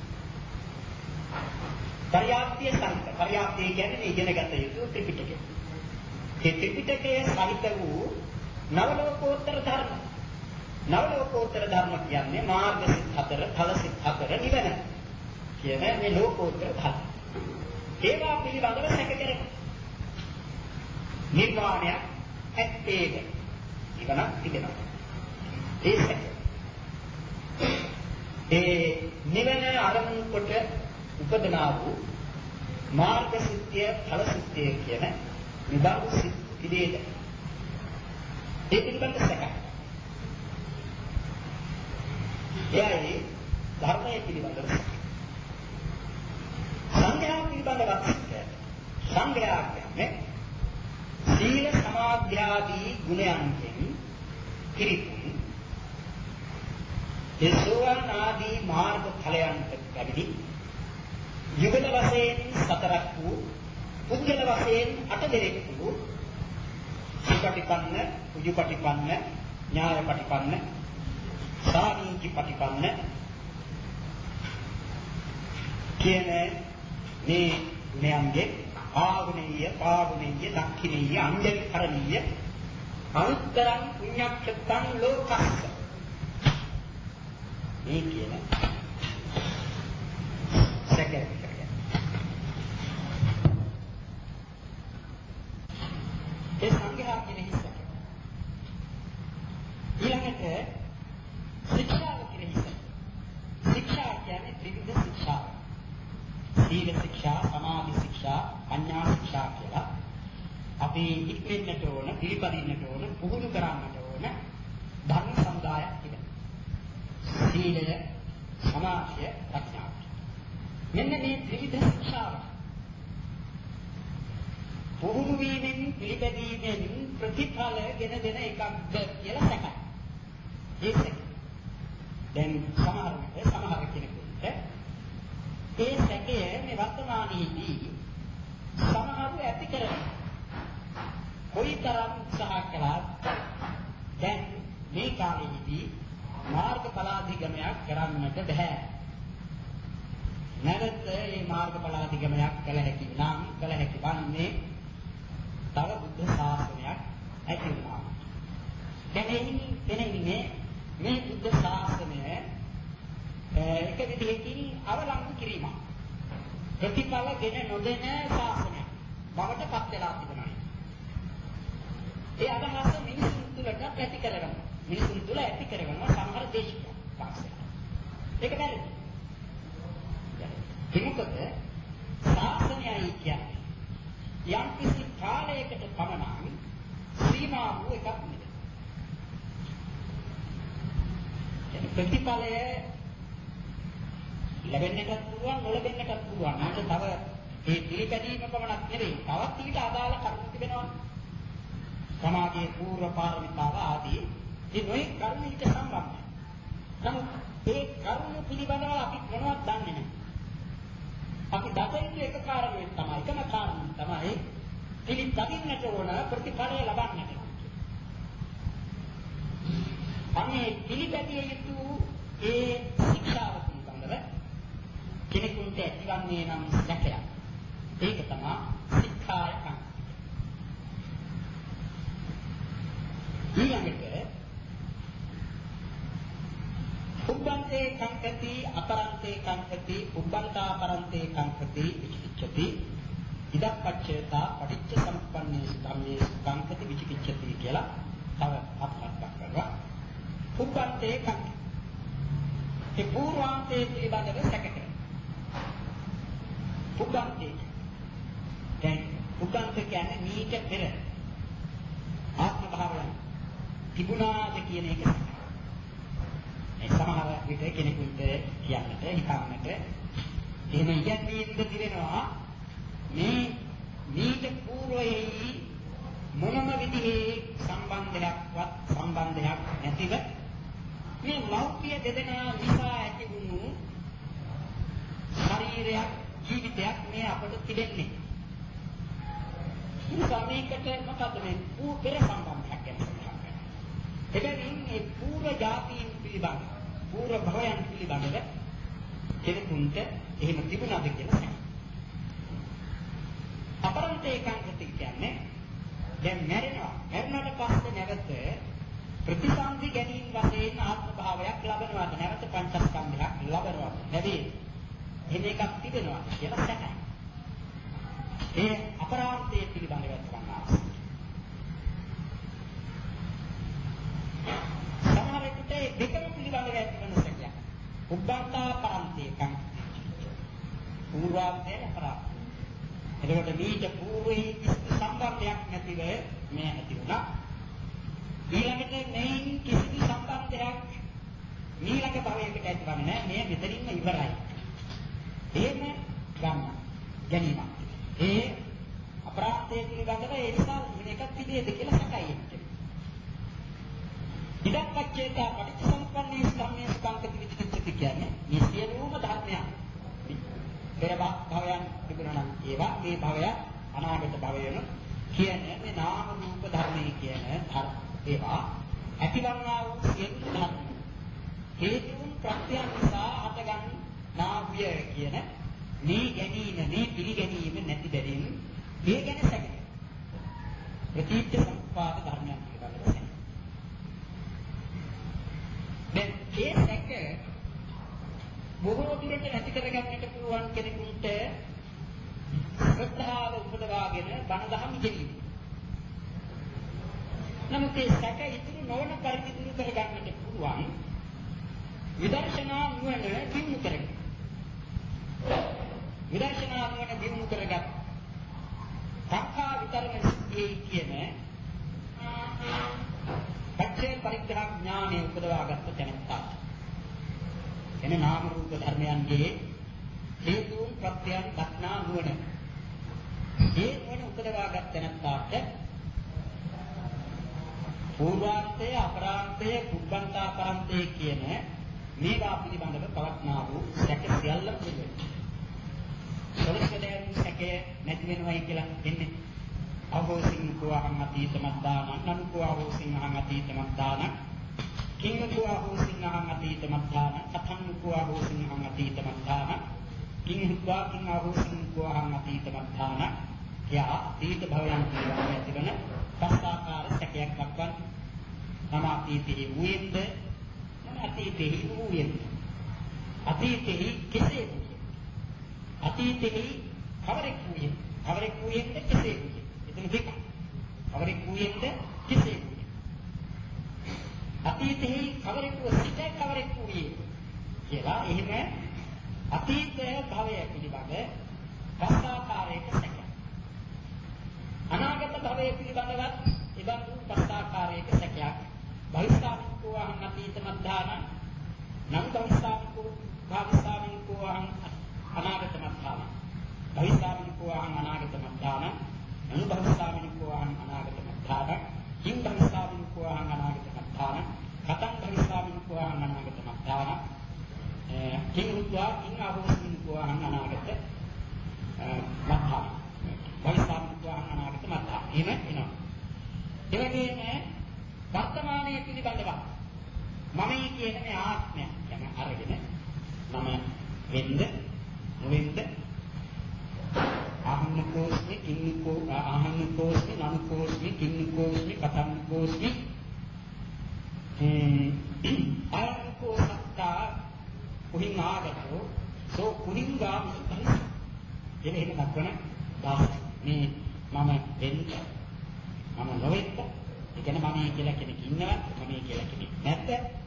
[SPEAKER 2] පරියාප්තිය සංක පරියාප්තිය කියන්නේ ඉගෙනගත යුතු ත්‍රිපිටකය. ඒ ත්‍රිපිටකයේ සහිත වූ නවලෝකෝත්තර ධර්ම. නවලෝකෝත්තර ධර්ම කියන්නේ මාර්ග සිත් හතර, ඵල සිත් හතර නිවන කියන මේ ලෝකෝත්තර ධර්ම. ඒවා පිළිබඳව සැක කරනවා. නිර්වාණය ඇත්තේද? ඉවනක් තිබෙනවා. ඒ සැක. ඒ නිවන අරමුණු කොට උපදනා වූ මාර්ග සිත්ය, ඵල සිත්ය කියන විභාග සිත් පිළිද. ඒ පිළිබඳ සැකයි. එයයි ධර්මයේ පිළිබඳව සංඝයා පිළිබඳව සංඝයා කියන්නේ සීල සමාධ්‍යාදී ගුණයන්ගෙන් පිරිපුන් ඒ සෝවාන් ආදී මාර්ග ඵලයන්ට පැමිණි යුගල වශයෙන් සතරක් වූ පුද්ගල වශයෙන් අට දෙනෙක් වූ සුපටිපන්න, උජුපටිපන්න, ඥායපටිපන්න, සාමීචිපටිපන්න කියන මේ ගුණයන්ගේ ආගුණීය, පාගුණීය, දක්ඛිනීය, අංජලිකරණීය අනුත්තරං පුඤ්ඤක්ඛතං ලෝකස්ස මේ කියන සැකේ ඒ සංඝයා කියන හිස්ස. ඊළඟට ශික්ෂාව කියන හිස්ස. ශික්ෂා කියන්නේ ත්‍රිවිධ ශික්ෂා. සීල ශික්ෂා, සමාධි ශික්ෂා, පඤ්ඤා ශික්ෂා කියලා. අපි ඉක්මෙන්නට ඕන, පිළිපදින්නට ඕන, පුහුණු කරන්නට ඕන ධර්ම සමුදායක් තිබෙනවා. සීලය, සමාධිය, ප්‍රඥාව. මෙන්න මේ ත්‍රිවිධ ශික්ෂාව පුහුණු වීමෙන් පිළිපැදීමෙන් ප්‍රතිඵල ගෙන දෙන එකක්ද කියලා සැකයි. ඒක දැන් සමහර විට සමහර කෙනෙකුට ඒ සැකය මේ වර්තමානයේදී සමහරව ඇති කරනවා. කොයිතරම් උත්සාහ කළත් දැන් මේ කාලෙදී මාර්ගඵලාධිගමනයක් කරන්නට බෑ. නැවත මේ මාර්ගඵලාධිගමනයක් කළ හැකි නම් කළ හැකි වන්නේ තව බුද්ධ ශාසනයක් ඇති වුණා. දැන් එන්නේ මේ බුද්ධ ශාසනය එක විදිහකින් අවලංගු කිරීමක්. ප්‍රතිඵල ගෙන නොදෙන ශාසනයක් බවට පත් වෙලා තිබෙනවා. ඒ අදහස මිනිසුන් තුළට ඇති කරගන්න. මිනිසුන් තුළ ඇති කරගන්න සමහර දේශික ශාසනය. ඒක බැරි. ඒකද ශාසනයයි කියන්නේ යම් කිසි කාලයකට පමණ සීමා වූ එකක් නෙවෙයි. ඒ ප්‍රතිඵලය ලැබෙන්නටත් පුළුවන් නොලැබෙන්නටත් පුළුවන්. නැත්නම් තව ඒ පිළිපැදීම පමණක් නෙවෙයි. තවත් ඊට අදාළ කරුණු තිබෙනවා. සමාජයේ පූර්ව පාරමිතාව ආදී මේ නොයෙක් කරුණු ඊට සම්බන්ධයි. නමුත් ඒ කරුණු පිළිබඳව අපි මොනවද දන්නේ නැහැ. අපි දකින්නේ එක කාරණයක් තමයි. එකම කාරණයක් තමයි පිළිපදින්නට ඕන ප්‍රතිඵලය ලබන්නට. අනේ පිළිපැදිය යුතු ඒ ශික්ෂාව පිළිබඳව කෙනෙකුට ඇතිවන්නේ නම් සැකයක්. ඒක තමයි ශික්ෂායකම්. ඊළඟට උබ්බන්තේ කංකති අපරන්තේ කංකති උබ්බන්තා අපරන්තේ කංකති විචිකිච්ඡති ඉදප්පච්චේතා පටිච්ච සම්පන්නේසු ධම්මේසු කංකති විචිකිච්ඡති කියලා තව අත්පත් කරනවා. උබ්බන්තේ කංකති ඒ පූර්වාන්තේ පිළිබඳව සැකකේ. උබ්බන්තේ දැන් උබ්බන්ත කියන්නේ මීට පෙර ආත්ම භාවය තිබුණාද කියන එක. ඒ සමහර විට කෙනෙකුට කියන්නට හිතන්නට එහෙම ඉගැන්වීමද තිබෙනවා මේ මීට పూర్වයේ මොනම විදිහේ සම්බන්ධයක්වත් සම්බන්ධයක් නැතිව මේ ලෞකික දෙදෙනා නිසා ඇති වුණු ශරීරයක් ජීවිතයක් මේ අපට තිබෙන්නේ. මේ සමීකට මොකද මේ පෙර සම්බන්ධයක් ගැන කතා එබැවින් මේ පූර්ව ජාතීන් පිළිබඳ පූර්ව භවයන් පිළිබඳව කෙනෙකුට එහෙම තිබුණාද කියලා. අපරන්තේ කාංකති කියන්නේ දැන් මැරෙනවා. මැරුණාට පස්සේ නැවත ප්‍රතිසන්දි ගැනීම වශයෙන් ආත්ම භාවයක් ලබනවා. නැවත පංචස්කන්ධයක් ලබනවා. නැදී එහෙම එකක් තිබෙනවා කියලා සැකයි. ඒ අපරාන්තයේ පිළිබඳව ගන්නවා. සමහරවිට දෙකම පිළිබඳව ඇතිවන සැකයක්. උබ්බන්තා පරන්තේ කාංකති. පූර්වාන්තේ අපරාන්තේ. එතකොට මීට పూర్වයේ සම්බන්ධයක් නැතිව මේ ඇති වුණා. ඊළඟට මේ කිසි සම්බන්ධයක් ඊළඟ භවයකට ඇතිවන්නේ නැහැ. මේ මෙතනින්ම ඉවරයි. එහෙම ගන්න ගැනීම. ඒ අපරාධයේ පිළිබඳව ඒ නිසා මේක තිබේද කියලා සැකයි. ඉදප්පච්චේතා පටිච්චසමුප්පන්නේ ධම්මේ සංකති විචිකිච්ඡති කියන්නේ මේ සියලුම ධර්මයන්. පෙර භවයන් තිබුණා නම් ඒවා මේ භවය අනාගත භවයන කියන්නේ මේ නාම රූප ධර්මයේ කියන ඒවා ඇතිවන්නා වූ සියලු ධර්ම හේතුන් ප්‍රත්‍යයන් නිසා හටගන්නා වූ කියන මේ ගැනීම මේ පිළිගැනීම නැති බැවින් මේ ගැන සැක ප්‍රතිච්ඡ සම්පාද ධර්මයන් පිළිබඳව සැක. දැන් මේ සැක බොහෝ දුරට නැති කරගන්නට පුළුවන් කෙනෙකුට ශ්‍රද්ධාව උපදවාගෙන බණ දහම් ඉගෙනීම. නමුත් ඒ සැක ඉතුරු නොවන පරිදි දුරු කරගන්නට පුළුවන් විදර්ශනා නුවණ දිනු කරගන්න. විදර්ශනා නුවණ දිනු කරගන්න. සංඛා විතරණ සිද්ධියේ කියන පච්චේ පරිග්‍රහ ඥානය උපදවාගත්ත තැනත්තා. එන නාම රූප ධර්මයන්ගේ හේතුන් ප්‍රත්‍යයන් දක්නා නුවණ. ඒ නුවණ උපදවාගත් තැනත්තාට පූර්වාන්තය, අපරාන්තය, කුබ්බන්තාපරාන්තය කියන මේවා පිළිබඳව පවත්නා වූ සැක සියල්ලම පිළිවෙල. සලස්කදයන් සැකය නැති වෙනවයි කියලා දෙන්නේ. අහෝසින් කෝහං අතීතමත්දාන, නනු කෝහෝසින් අහං අතීතමත්දාන, කිංග කෝහෝසින් අහං අතීතමත්දාන, කතං කෝහෝසින් අහං අතීතමත්දාන, කිං හිත්වා කිං අහෝසින් කෝහං අතීතමත්දාන. යා අතීත භවයන් පිළිබඳව ඇතිවන පස්සාකාර සැකයක් දක්වන තම අතීතයේ වූයෙන්ද අතීතයේ වූයෙන්ද අතීතයේ කෙසේ වූයෙන්ද අතීතයේ කවරෙක් වූයෙන්ද කවරෙක් වූයෙන්ද කෙසේ වූයෙන්ද එතන දෙක කවරෙක් වූයෙන්ද කෙසේ වූයෙන්ද අතීතයේ කවරෙක් වූ සිට කවරෙක් වූයෙන්ද කියලා එහෙම අතීත භවය පිළිබඳ පස්සාකාරයක සැක අනාගත භවය පිළිබඳව ඉබඳු පස්සාකාරයක සැකයක් භවිෂාමිකෝ අහං අතීතමත්දාන නම් භවිෂාමිකෝ භවිෂාමිකෝ අහං අනාගතමත්දාන භවිෂාමිකෝ අහං අනාගතමත්දාන නම් භවිෂාමිකෝ අහං අනාගතමත්දාන කිං භවිෂාමිකෝ අහං අනාගතමත්දාන කතං භවිෂාමිකෝ අහං අනාගතමත්දාන කිං උත්වා කිං ආවෝස්මිකෝ අහං අනාගත මත්දාන භවිෂාමිකෝ අහං අනාගතමත්දාන එහෙම එනවා. ඒ වගේම වර්තමානයේ පිළිබඳව මම කියන මේ ආත්මය යන අරගෙන මම වෙන්න නොවෙන්න අහන්නකෝස්මි කින්නකෝ අහන්නකෝස්මි නම්කෝස්මි කින්නකෝස්මි කතම්කෝස්මි අයකෝ සත්තා කුහින් ආගතෝ සෝ කුහින් ගාමි පරිස එන එක දක්වන දාස මේ මම වෙන්න මම නොවෙන්න ඒ කියන්නේ මම කියලා කෙනෙක් ඉන්නවා මම කියලා කෙනෙක් නැත්ද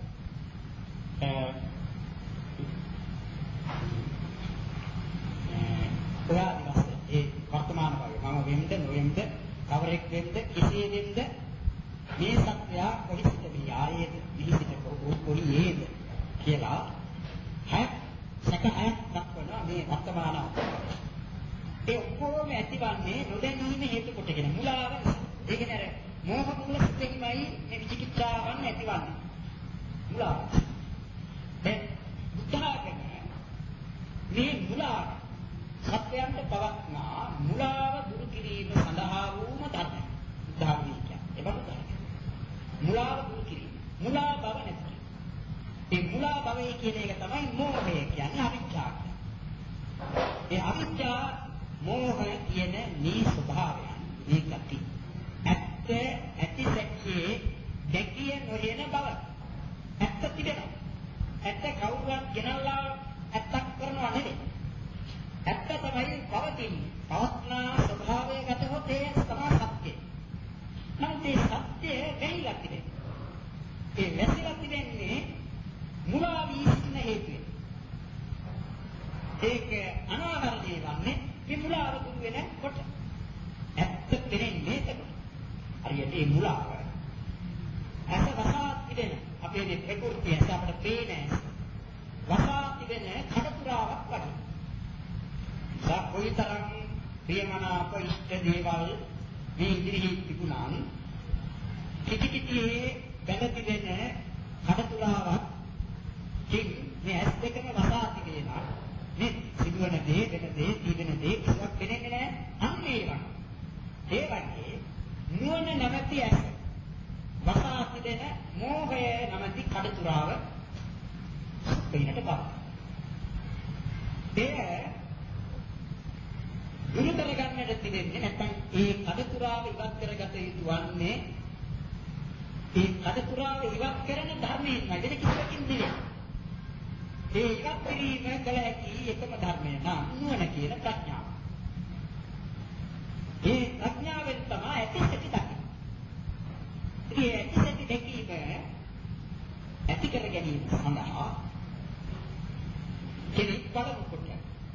[SPEAKER 2] ඔයා ඒ වර්තමාන භවය මම වෙන්න නොවෙන්න කවරෙක් වෙන්න කෙසේ වෙන්න මේ සත්‍යය කොහොමද මේ ආයේද විහිදිත කොහොමද ඒද කියලා හය සැකහය දක්වනවා මේ වර්තමාන ඒ ඔක්කොම ඇතිවන්නේ නොදැනීම හේතු කොටගෙන මුලාව ඒ කියන්නේ අර මෝහ මූල සිතෙහිමයි මේ විචිකිච්ඡාවන් ඇතිවන්නේ මුලාව දැන් බුද්ධාගම මේ මුලාව සත්‍යයන්ට පවත්නා මුලාව දුරු කිරීම සඳහා වූම ධර්මය බුද්ධාගම කියන්නේ ඒ බඳු මුලාව දුරු කිරීම මුලා බව නැති ඒ මුලා භවය කියන එක තමයි මෝහය කියන්නේ අවිද්‍යාව ඒ අවිද්‍යාව මෝහය කියන මේ ස්වභාවයන් මේ ගති ඇත්ත ඇති සැකයේ දැකිය නොහෙන බව ඇත්ත තිබෙනවා ඇත්ත කවුරුවත් ගෙනල්ලා ඇත්තක් කරනවා නෙවෙයි ඇත්ත තමයි පවතින්නේ පවත්නා ස්වභාවය ගතහොත් ඒ තමයි සත්‍යය නම් මේ සත්‍යය වෙයිලා තිබෙන්නේ ඒ වැසිලා තිබෙන්නේ මුලා වී සිටින හේතුවෙන් ඒක අනාවරණය වන්නේ මේ මුලාව දුරු වෙනකොට ඇත්ත පෙනෙන්නේ එතකොට හරියට මේ මුලාව ඇස වසා තිබෙන අපේ මේ ප්‍රകൃතිය ඇස අපිට පේන්නේ වසා තිබෙන කඩතුරාවක් වගේ සාපෝයිතරම් ප්‍රියමනාප ඉෂ්ට දේවල් මේ ඉදිරියේ තිබුණාම කිටි කිටියේ බැඳ තිබෙන කඩතුරාවක් කින් මේ ඇස් දෙකම වසා තිබෙනවා මේ සිදුවන දේ වෙන දේ තීවෙන දේ කිසිවක් වෙන්නේ නැහැ අන්න ඒවා ඒ වගේ මෝහය නැමැති කඩතුරාව වෙනට බව. එය දුරු කරගන්නට තිබෙන්නේ නැත්නම් ඒ කඩතුරාව ඉවත් කරගත යුතු වන්නේ ඒ කඩතුරාව ඉවත් කරන ධර්මයෙන්මයි වෙන කිසිවකින් නෙවෙයි. ඒ ඉවත් කිරීම කළ හැකි එකම ධර්මය නම් නුවණ කියන ප්‍රඥාව. ඒ ප්‍රඥාවෙන් තමයි ඇති ඇති දකින්නේ. ඒ ඇති ඇති දැකීම ඇති කර ගැනීම සඳහා කෙනෙක් බලමු කොට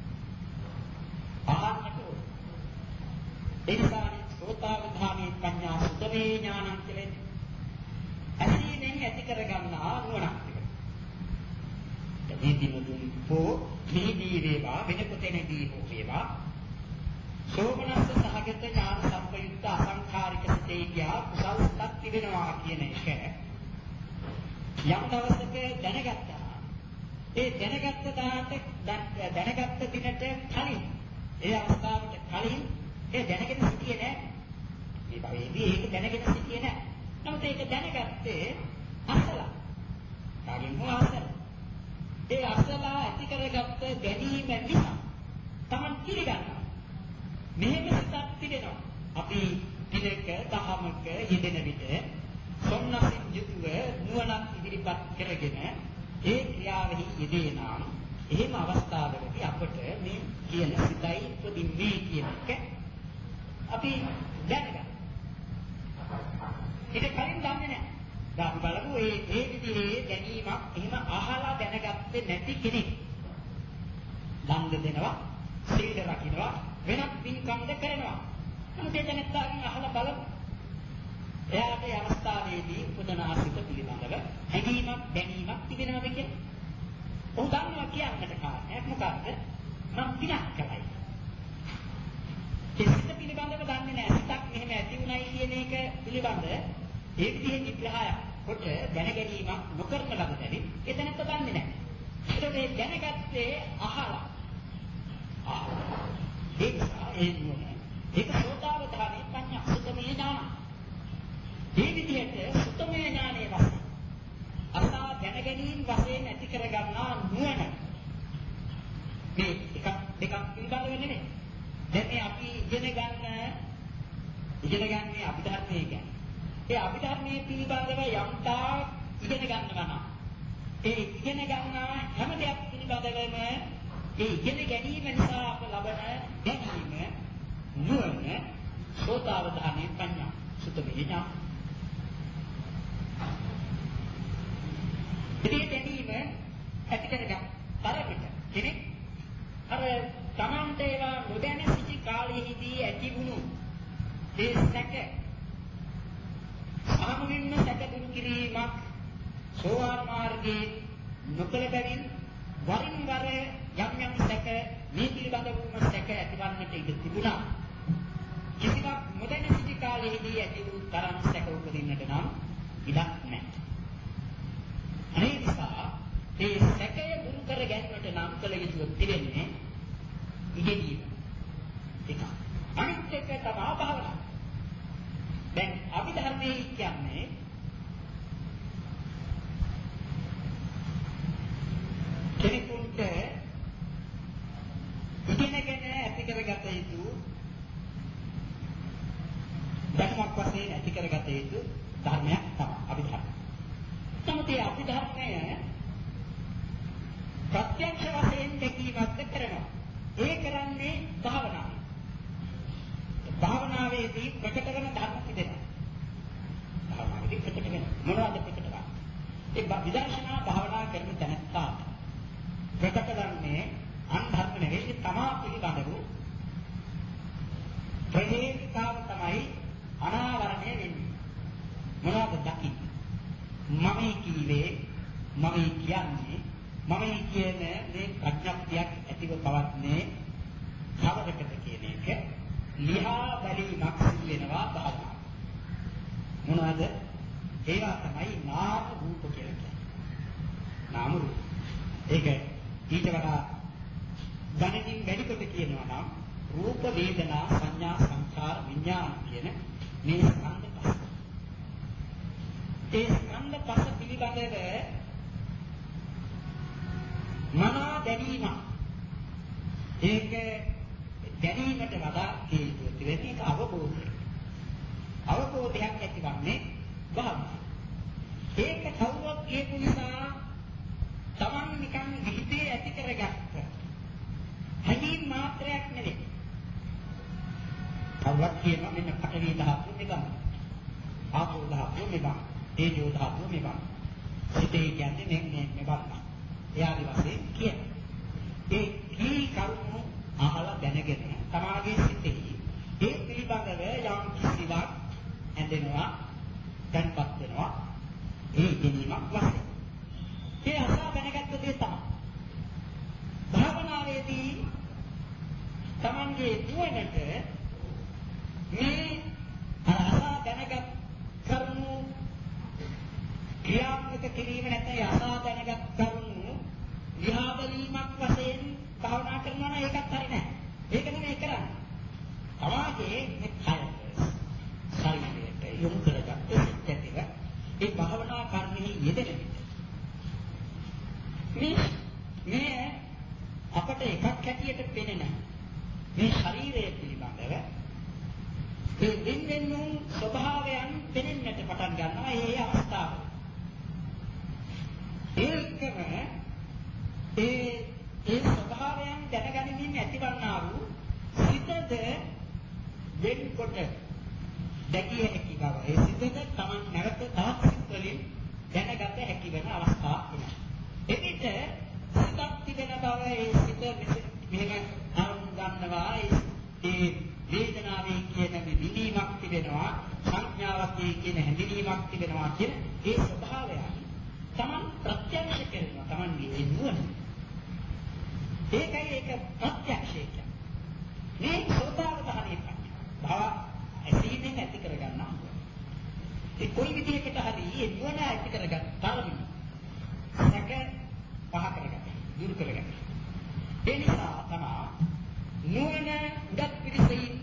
[SPEAKER 2] ආහන්නට ඕන. ඒ නිසා සෝතාවධානී ප්‍රඥා සුතමේ ඥානං කියන්නේ ඇසීමෙන් ඇති කර ගන්නා නුවණක් තිබෙනවා. මේ දිනුතුන් හෝ මේදී වේවා වෙන කොතැනදී හෝ වේවා සෝමනස්ස සහගත ඥාන සම්පයුක්ත අසංඛාරික සිතේකියා කුසල් සිතක් තිබෙනවා කියන එක යම් දවසක දැනගත්තා. ඒ දැනගත්ත දාට දැනගත්ත දිනට කලින් ඒ අවස්ථාවට කලින් ඒ දැනගෙන සිටියේ නැහැ. මේ භවයේදී ඒක දැනගෙන සිටියේ නැහැ. නමුත් ඒක දැනගත්තේ අසලා. කාගෙන් හෝ අසලා. ඒ අසලා ඇති කරගත්ත ගැනීම නිසා Taman පිළිගන්නවා. මෙහෙම සිතක් තිබෙනවා. අපි පිළික දහමක යෙදෙන විට සොන්නසින් යුතුව නුවණක් ඉදිරිපත් කරගෙන ඒ ක්‍රියාවෙහි යෙදේ නම් එහෙම අවස්ථාවකදී අපට මේ කියන සිතයි උපදින්නේ කියන එක අපි දැනගන්න. ඒක කලින් දන්නේ නැහැ. දැන් බලමු මේ මේ විදිහේ දැනීමක් එහෙම අහලා දැනගත්තේ නැති කෙනෙක් දන් දෙනවා, සීල රකින්නවා, වෙනත් පින්කම්ද කරනවා. නමුත් ඒක නැත්නම් අහලා බලමු. එයාට ඒ අවස්ථාවේදී උපදනාසිත පිළිබඳව හැඟීමක් දැනීමක් තිබෙනවද කියලා. ඔහු දන්නවා කියන්නට කාරණයක් මොකක්ද? මම පිනක් කළයි. ඒ සිත පිළිබඳව දන්නේ නැහැ. සිතක් මෙහෙම ඇති වුණයි කියන එක පිළිබඳ ඒ විදිහේ විග්‍රහයක් කොට දැන ගැනීමක් නොකරන ලබතදී එතනත් දන්නේ නැහැ. ඒක මේ දැනගත්තේ අහලා. අහලා. ඒක ඒ නුවණ. ඒක සෝතාවධානී ප්‍රඥා සුතමේ ඥාන. මේ විදිහට සුතමේ ඥානයේ වශයෙන් අසා දැන ගැනීම වශයෙන් ඇති කර ගන්නා නුවණ. මේ එකක් දෙකක් පිළිබඳව නෙමෙයි. දැන් මේ අපි ඉගෙන ගන්න ඉගෙන ගන්නේ අභිධර්මයේ කියන්නේ. ඒ අභිධර්මයේ පිළිබඳව යම්තා ඉගෙන ගන්නවා නම් ඒ ඉගෙන ගන්නා හැම දෙයක් පිළිබඳවම ඒ ඉගෙන ගැනීම නිසා අප ලබන දැනීම නුවණ සෝතාවධානී ප්‍රඥා සුතමේ ඥාන. ඉතින් දැනීම ඇති කරගන්න තරකට කෙනෙක් අර තමන්ට ඒවා නොදැන සිටි කාලයේදී ඇති වුණු ඒ සැක සාමුලින්ම සැක දුරු කිරීමක් සෝවාන් මාර්ගයේ නොකළ බැවින් වරින් වර යම් යම් සැක මේ පිළිබඳ වූම සැක ඇතිවන්නට ඉඩ තිබුණා. කිසිවක් නොදැන සිටි කාලයේදී ඇති වූ තරම් සැක උපදින්නට නම් ඉඩක් නැහැ. අනේ නිසා ඒ සැකය දුරු කර ගැනීමට නම් කළ යුතු තිබෙන්නේ ඉගෙනීම. ඒක. අනිත් එක තමයි භාවනාව. දැන් අභිධර්මයේ කියන්නේ කෙනෙකුට ඉගෙනගෙන ඇති කරගත යුතු ධර්මයක් වශයෙන් ඇති කරගත යුතු ධර්මයක් තමයි අභිධර්ම. නමුත් මේ අභිධර්මය ප්‍රත්‍යක්ෂ වශයෙන් දැකීමක් කරනවා. ඒ කරන්නේ භාවනාවයි. භාවනාවේදී ප්‍රකට වෙන ධර්ම තිබෙනවා. භාවනාවේදී ප්‍රකට වෙන මොනවද ප්‍රකට වෙන්නේ? ඒ විදර්ශනා භාවනා කරන තැනත්තා ප්‍රකට කරන්නේ අන් ධර්ම නෙවෙයි තමා පිළිබඳව ප්‍රහේලිකාව තමයි අනාවරණය වෙන්නේ. මොනවද දකින්නේ? මම කීවේ මම කියන්නේ මම කියන මේ ප්‍රඥප්තියක් ඇතිව පවත්නේ කවදකද කියන එක ලිහා බැලීමක් සිදු වෙනවා භාවනාව. මොනවාද? ඒවා තමයි නාම රූප කියලා කියන්නේ. නාම රූප. ඒක ඊට වඩා ගණනින් වැඩි කොට කියනවා නම් රූප වේදනා සංඥා සංකාර විඥාන කියන මේ ස්කන්ධ පහ. ඒ ස්කන්ධ පහ ඒක දැනීමට වඩා හේතු වෙන්නේ ඒක අවබෝධය. අවබෝධයක් ඇතිවන්නේ භාවනාව. ඒක කවුරුත් කියපු නිසා Taman නිකන් හිතේ ඇති කරගත්ත හැඟීම් මාත්‍රයක් නෙවෙයි. කවුරුත් කියනවා මෙන්න පඨවි ධාතු මෙබඳු. ආපෝ ධාතු මෙබඳු. තේජෝ ධාතු මෙබඳු. සිතේ කියන්නේ මේ මේ මෙබඳු. එයාගේ වශයෙන් කියන්නේ. ඒ කී කරුණු අහලා දැනගෙන තමාගේ සිතේ ඒ පිළිබඳව යම් කිසිවක් ඇදෙනවා, දැන්පත් වෙනවා. ඒ ගැනීමක් වශයෙන්. ඒ අසා දැනගත්ත දේ තමයි. භාවනාවේදී තමන්ගේ නුවණට මේ අසා දැනගත් කරුණු ක්‍රියාත්මක කිරීම නැත්නම් අසා දැනගත් කරුණු විහාදලීමක් වශයෙන් භාවනා කරනවා නම් ඒකත් හරි නෑ. ඒක නෙමෙයි කරන්නේ. තමාගේ මේ කය ශරීරයට යොමු කරගත්ත සිත්තික ඒ භාවනා කර්මෙහි යෙදෙන විට මේ මේ අපට එකක් හැටියට පෙනෙන මේ ශරීරය පිළිබඳව ඒ දෙන්නෙන් ස්වභාවයන් පෙනෙන්නට පටන් ගන්නවා ඒ අවස්ථාව. ඒකම ඒ ඒ ස්වභාවයන් දැනගැනීමෙන් ඇතිවන්නා වූ සිතද වෙන්කොට දැකිය හැකි බව. ඒ සිතද Taman නැවත තවත් සිත් වලින් දැනගත හැකි වෙන අවස්ථා වෙනවා. එවිට සිතක් තිබෙන බව ඒ සිත මෙහෙම අරන් ගන්නවා. ඒ වේදනාවේ කියන විඳීමක් තිබෙනවා, සංඥාවක් කියන හැඳිනීමක් තිබෙනවා කියන ඒ ස්වභාවයන් Taman ප්‍රත්‍යක්ෂ කරනවා. Tamanගේ නුවණ. ඒකයි ඒක ප්‍රත්‍යක්ෂය කියන්නේ. මේ සෝතාවතහනේ භව ඇසීමෙන් ඇති කරගන්නවා. ඒ කොයි විදිහකට හරි ඒ නුවණ ඇති කරගන්න තරමින් සැක පහ කරගන්න, දුරු කරගන්න. ඒ නිසා තමයි නුවණ උඩත් පිළිසෙයින්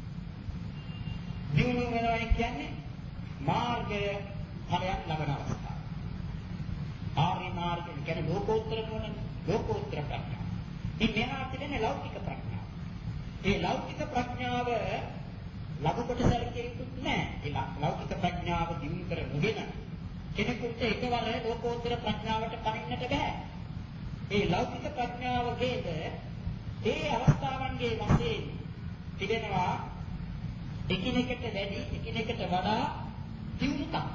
[SPEAKER 2] දිනු වෙනවා කියන්නේ මාර්ගය හරයක් ලබන අවස්ථාව. ආර්ය මාර්ගය කියන්නේ ලෝකෝත්තර නුවණ, ලෝකෝත්තර ප්‍රඥාව. ඉතින් මෙහා තිබෙන ලෞකික ප්‍රඥාව. ඒ ලෞකික ප්‍රඥාව ලඝු කොට සැලකිය යුතු නෑ. ඒ ලෞකික ප්‍රඥාව දිනු කර නොගෙන කෙනෙකුට එකවර ලෝකෝත්තර ප්‍රඥාවට පරිණත බෑ. ඒ ලෞකික ප්‍රඥාවගේද ඒ අවස්ථාවන්ගේ වශයෙන් තිබෙනවා එකිනෙකට වැඩි එකිනෙකට වඩා දියුණුවක්.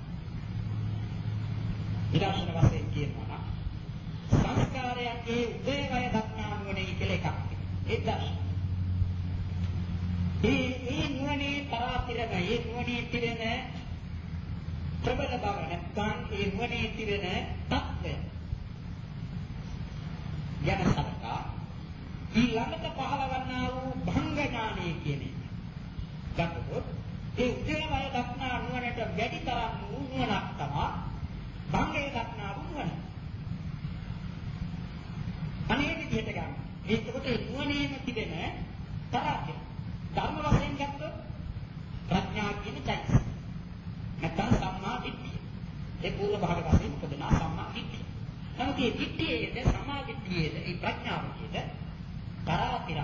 [SPEAKER 2] විදර්ශන වශයෙන් කියනවා නම් සංස්කාරයන්ගේ උදේවය දක්නා නුවණයි කියලා එකක්. ඒ දර්ශන. ඒ ඒ නුවණේ තරාතිරම ඒ නුවණේ තිබෙන ප්‍රබල බව නැත්නම් ඒ නුවණේ තිබෙන තත්ත්වය යන සලකා ඊළඟට පහළවන්නා වූ භංග ඥානය කියන එක. ගත්තොත් ඒ උදේවය දක්නා නුවණට වැඩි තරම් වූ නුවණක් තමයි භංගයේ දක්නා වූ නුවණ. අනේ විදිහට ගන්න. ඒකකොට ඒ නුවණේම තිබෙන තරාතිර ධර්ම වශයෙන් ගත්තොත් ප්‍රඥා කියන චෛතසික. නැත්නම් සම්මා දිට්ඨිය. ඒ පූර්ව භාග වශයෙන් උපදනා සම්මා දිට්ඨිය. නමුත් මේ දිට්ඨියේද සම්මා දිට්ඨියේද ඒ ප්‍රඥාවේද තරාතිර.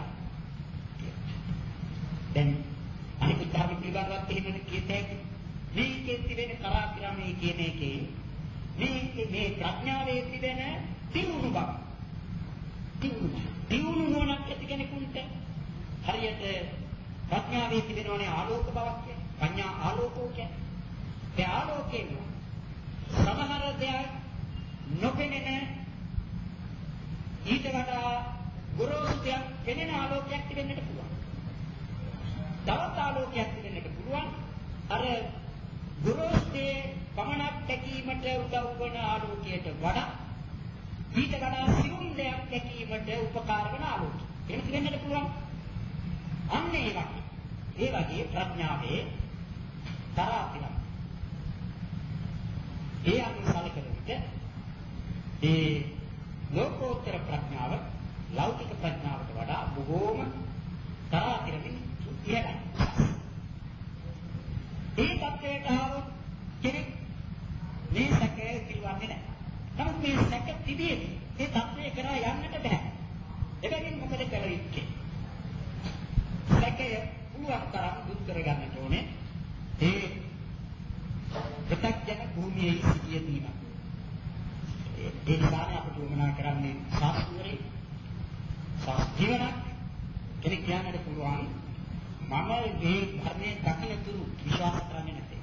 [SPEAKER 2] දැන් අනිත් ධර්ම පිළිබඳවත් එහෙම කියන්නේ මේකේ තිබෙන තරාතිර මේ කියන එකේ මේ මේ ප්‍රඥාවේ තිබෙන තියුණු බව. තියුණු තියුණු නොනක් ඇති කෙනෙකුට හරියට ප්‍රඥාවේ තිබෙනවනේ ආලෝක බවක් කියන්නේ. ප්‍රඥා ආලෝකෝ කියන්නේ. ඒ ආලෝකයෙන් සමහර දෙයක් නොපෙනෙන ඊට වඩා ගොරෝසු දෙයක් පෙනෙන ආලෝකයක් තිබෙන්නට පුළුවන්. තවත් ආලෝකයක් තිබෙන්නට පුළුවන්. අර ගොරෝසු දේ පමණක් දැකීමට උදව් වන ආලෝකයට වඩා ඊට වඩා සියුම් දෙයක් දැකීමට උපකාර වන ආලෝකය. එහෙම තිබෙන්නට පුළුවන්. අන්න ඒ වගේ ඒ වගේ ප්‍රඥාවේ තරාතිරම් ඒ අනුසලකන විට ඒ ලෝකෝත්තර ප්‍රඥාව ලෞකික ප්‍රඥාවට වඩා බොහෝම තරාතිරමින් ඉහළයි. ඒ තත්ත්වයට ආවොත් කෙනෙක් මේ සැකේ පිළිවන්නේ නැහැ. නමුත් මේ සැක තිබෙන්නේ ඒ තත්ත්වය කරා යන්නට බෑ. එබැවින් මොකද කළ යුත්තේ? සැකය පුළුවන් තරම් දුරු කරගන්න ඕනේ. ඒ ප්‍රත්‍යක්ෂ භූමියේ සිටියදීම. ඒ නිසා අපට උමනා කරන්නේ සාස්ත්‍රයේ සාස්ත්‍රියන කෙනෙක් කියන්නට පුළුවන් මම මේ ධර්මයේ දකින්නතුරු විශ්වාස කරන්නේ නැtei.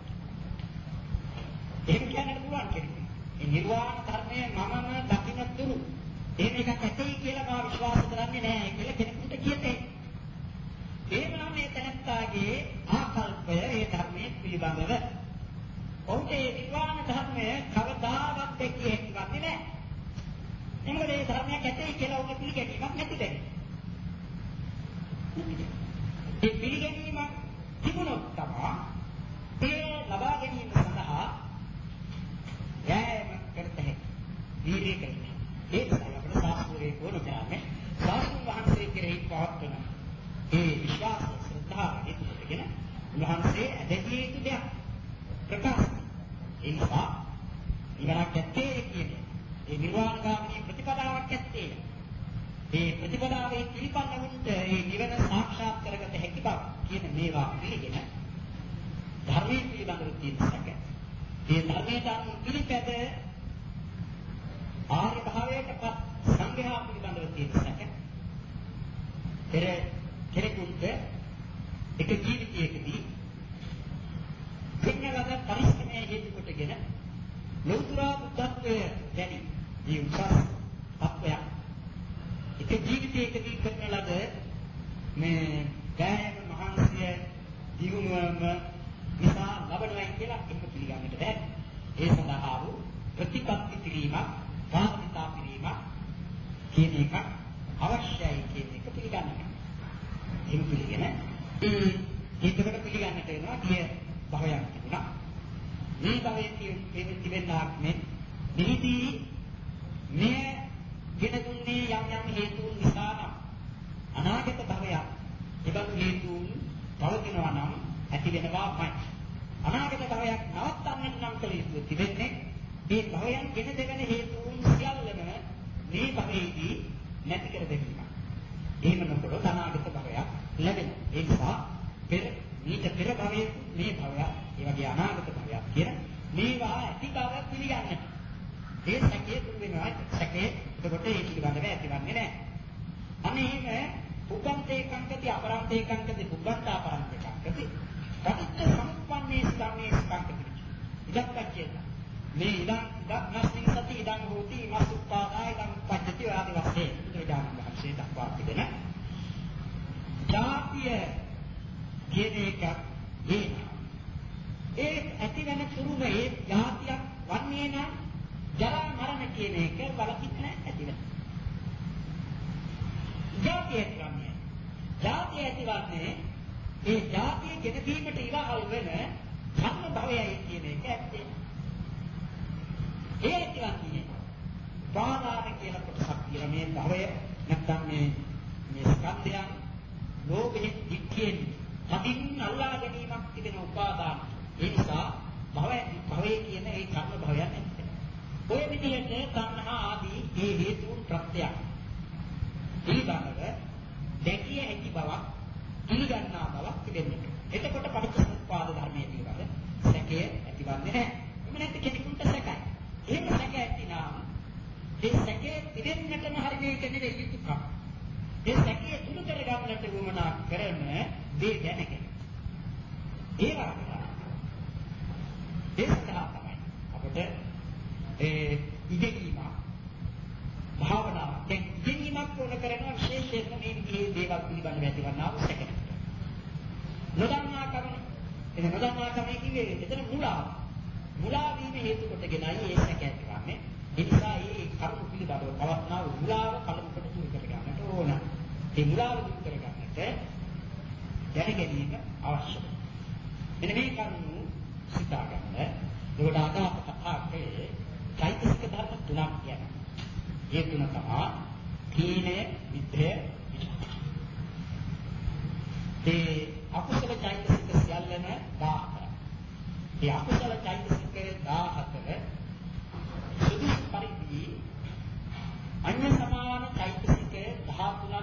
[SPEAKER 2] ඒක කියන්නට පුළුවන් කෙනෙක්. මේ නිර්වාණ ධර්මයේ මමම දකින්නතුරු එහෙම එකක් ඇතයි කියලා මා විශ්වාස කරන්නේ නැහැ කියලා කෙනෙකුට කියතේ. එහෙමනම් මේ තැනත්තාගේ ආකල්පය ඒ ධර්මයේ පිළිබඳව ඔහුට ඒ නිර්වාණ ධර්මය කවදාවත් දෙකිය හැකිවන්නේ නැහැ. එමුද මේ ධර්මයක් ඇතයි කියලා ඔහුට පිළිගැනීමක් නැති දෙයක්. ඒ පිළිගැනීම තිබුණොත් තමයි ඒ ලබා ගැනීම සඳහා යෑම කරත හැකි. වීර්යය කරන්නේ. ඒ තමයි අපේ ශාස්ත්‍රයේ කොන කරන්නේ. ශාස්ත්‍ර වහන්සේ කෙරෙහි පවත්වන ඒ විශ්වාස ශ්‍රද්ධාව එක්කගෙන උන්වහන්සේ ඇදහිය යුතු දෙයක් ප්‍රකාශ. ඒ නිසා ඉවරක් ඇත්තේ කියන්නේ ඒ නිර්වාණ ගාමිනී ප්‍රතිපදාවක් ඇත්තේ. ඒ ප්‍රතිපදාවේ පිළිපන්නවුන්ට ඒ නිවන සාක්ෂාත් කරගත හැකි බව කියන මේවා පිළිගෙන ධර්මයේ පිළිබඳව තියෙන සැක. ඒ ධර්මයට අනුව පිළිපැද ආර්ය භාවයටපත් සංඝයා පිළිබඳව තියෙන සැක. පෙර කෙනෙකුට එක ජීවිතයකදී පින්නවද පරිශ්‍රමයේ හේතු කොටගෙන ලෞතර බුද්ධත්වයේ දැනි මේ උසස් තත්වයක් එක ජීවිතයකදී කරන ලද මේ ගෑම මහන්සිය දිනුවම නිසා ලබනවා කියලා එක පිළිගන්නට බැහැ. ඒ සඳහා වූ ප්‍රතිපත්ති කිරීමක්, පාරමිතා කිරීමක් කියන එක අවශ්‍යයි කියන එක පිළිගන්නවා. ඒක පිළිගෙන ඒ ඒකට පිළිගන්නට වෙනවා කිය භවයක් තිබුණා. මේ භවයේ තිබෙනාක් මේ නිහිතී මේ ගෙන දුන්නේ යම් යම් හේතුන් නිසා නම් අනාගත භවයක් ඒබඳු හේතුන් පවතිනවා නම් ඇති වෙනවාමයි. අනාගත භවයක් නවත්තන්නට නම් කළ යුතු තිබෙන්නේ මේ භවයන් ගෙන දෙගෙන හේතුන් සියල්ලම මේ භවයේදී නැති කර දෙන්නයි. එහෙම නොකරොත් අනාගත භවයක් ලැබෙනවා. ඒ නිසා පෙර ඊට පෙර භවයේ මේ භවය ඒ වගේ අනාගත භවයක් කියන මේවා ඇති බව පිළිගන්නට. ඒ සැකේ දුර වෙනවා. සැකේ එතකොට ඒ පිළිබඳව ඇතිවන්නේ නැහැ. අනේ එහෙම උගන්තේ කංකති අපරන්තේ කංකති උගන්තා අපරන්තේ කංකති පටිච්ච සමුප්පන්නේ ස්ථානේ කංකති. ඉදක්කච්චේ මේ ඉදන් දක්නස්මින් සති ඉදන් හෝති මසුප්පාදාය ඉදන් පච්චති ආදි වශයෙන් බුදුරජාණන් වහන්සේ දක්වා තිබෙන ජාතිය කියන එක ඒ ඒ ඇති වෙන තුරුම ඒ ජාතියක් වන්නේ නම් ජරා මරණ කියන එක බලකින්න ඇති වෙන. ජාතිය කියන්නේ ජාතිය ඇතිවන්නේ ඒ ජාතිය ගෙන දීමට ඉවහල් වෙන කර්ම භවයයි කියන එක ඇත්තේ. ඒ ඇතිවන්නේ බාධාන කියන කොටසක් කියලා මේ භවය නැත්නම් මේ මේ ස්කන්ධයන් ලෝභයෙන් දික්කෙන් කදින් අල්ලා ගැනීමක් තිබෙන උපාදාන. ඒ නිසා භවය භවයේ කියන ඒ කර්ම භවයන් ඇත්තේ. ඔය විදිහට තණ්හා ආදී ඒ හේතුන් ප්‍රත්‍යක් පිළිබඳව දැකිය හැකි බවක් පිළිගන්නා බවක් තිබෙන්නේ. එතකොට පටිච්චසමුප්පාද ධර්මයේ පිළිබඳ සැකය ඇතිවන්නේ නැහැ. එමු නැත්නම් කෙනෙකුට සැකයි. එහෙම සැක ඇතිනම් ඒ සැකේ පිළිෙන්නටම හරියට නෙවෙයි යුතුයකම්. ඒ සැකේ දුරු කරගන්නට වුණා කරන දේ දැනගෙන. ඒ වගේ ඒ සඳහා තමයි අපිට ඒ ඉගෙනීම භාවනාව දැන් ඉගෙනීමක් ඕන කරන විශේෂයෙන්ම මේ විදිහේ දේවල් පිළිබඳව ඇතිවන්නා වූ සැක. නොදන්නා කම එන නොදන්නා කම කිව්වේ එතන මුලා මුලා වීම හේතු කොටගෙනයි ඒ සැක ඇතිවන්නේ. ඒ නිසා මේ කර්ම පිළිබඳව පවත්නා වූ මුලාව කලම කොට දුරු කර ගන්නට ඕන. ඒ මුලාව දුරු කර ගන්නට දැන ගැනීම අවශ්‍යයි. මෙන්න මේ කරුණු සිතා ගන්න. ඒකට අදාළ කතාවේ චෛතසික ධර්ම තුනක් කියනවා. ඒ තුන තමයි තීනය, විද්‍ය, ඒ අකුසල චෛතසික සියල්ලම දාහතරයි. ඒ අකුසල චෛතසික දාහතර සුදුසු පරිදි අන්‍ය සමාන චෛතසික දහතුනක්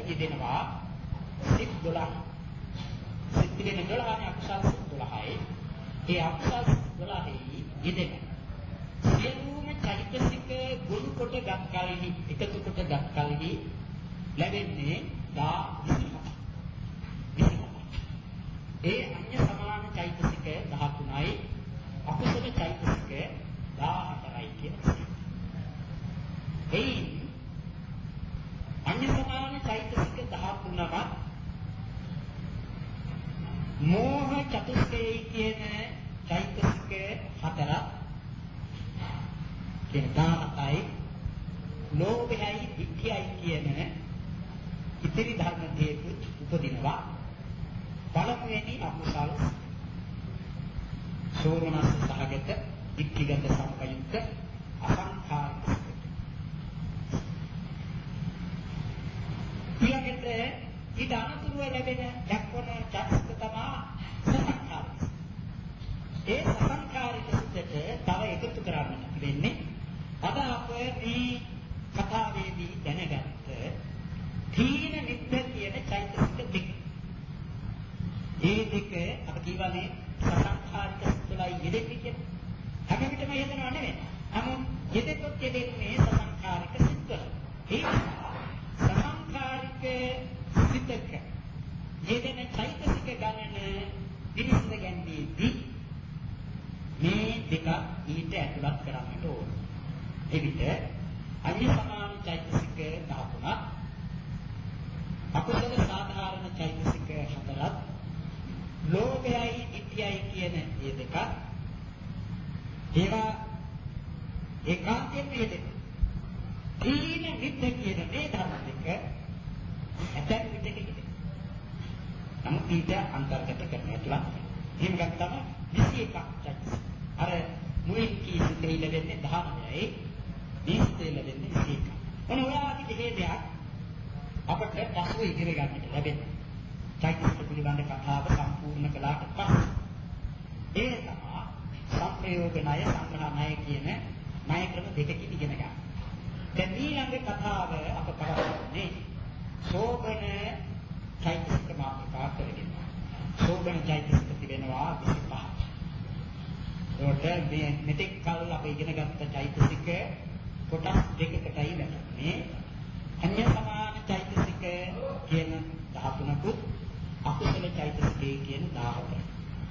[SPEAKER 2] යෙදෙනවා සිත් දොළහ. සිත් යෙදෙන දොළහනේ අකුසල් සිත් දොළහයි. ඒ අකුසල් සිත් දොළහෙහි යෙදෙන සියලුම චෛතසික ගුණ කොට ගත් කලෙහි එකතු කොට ගත් කලෙහි ලැබෙන්නේ දා විසිහතක්. ඒ අන්‍ය සමාන චෛතසික දහතුනයි අකුසල චෛතසික දහහතරයි කියන්නේ. එයින් අන්‍ය සමාන චෛතසික දහතුනම මෝහ චතුස්කයේ කියන චෛතසික හතරක් කියන දහහතයි ලෝභයයි ditthiyයි කියන ඉතිරි ධර්ම දෙකු උපදිනවා. පළමුවෙනි අකුසල් සෝමනස්ස සහගත ditthිගත සම්පයුක්ත අසංඛාරික. ඊළඟට ඊට අනුතුරුව ලැබෙන දක්වන චෛතසික තමයි සසංඛාරික. ඒ සසංඛාරික සිතට තව එකතු කරන්නට වෙන්නේ අද අප මේ කතාවේදී දැනගත්ත තීන නිද්ද කියන චෛතසික දෙක. ඒ දෙක අප කියවනේ සසංඛාරික සිතලයි යෙදෙන්නේ කියන්නේ. හැම විටම යෙදෙනව නෙවෙයි. නමුත් යෙදෙතොත් යෙදෙන්නේ සසංඛාරික සිතවල. ඒ සසංඛාරික සිතක යෙදෙන චෛතසික ගණන පිළිසිඳ ගැනීමේදී මේ දෙක ඊට ඇතුළත් කරන්නට ඕන. එවිට අන්‍ය සමාන චෛතසික දහතුනක් අකුසල සාධාරණ චෛතසික හතරක් ලෝභයයි ditthiyයි කියන මේ දෙක ඒවා ඒකාන්තයෙන් යෙදෙන තීන නිද්ද කියන මේ ධර්ම දෙක ඇතැම් විටක යෙදෙන. නමුත් ඊට අන්තර්ගත කරන්නටලා එහෙම ගත්තම විසි එකක් චෛතසික. අර මුලින් කී සිතේ ලැබෙන්නේ දහනවයයි දීස්තේ ලැබෙන්නේ විසි එකක්. ඔන්න ඔයාලගේ හේදයක් අපට පසුව ඉදිරිය ගන්නට ලැබෙනවා. චෛතසික පිළිබඳ කතාව සම්පූර්ණ කළාට පස්සේ ඒ තමයි සංප්‍රයෝග ණය සංග්‍රහ ණය කියන ණය ක්‍රම දෙකකින් ඉගෙන ගන්න. දැන් ඊළඟ කතාව අප කරන්නේ සෝබන චෛතසික මාතෘකා කරගෙන. සෝබන චෛතසික තිබෙනවා විසිපහ. ඒකට මේ මෙතෙක් කල් අපි ඉගෙන ගත්ත චෛතසික කොටස් දෙකකටයි වැටෙන්නේ. අන්‍ය සමාන චෛතසික කියන දහතුනකුත් අකුසල චෛතසිකේ කියන දහහතරයි.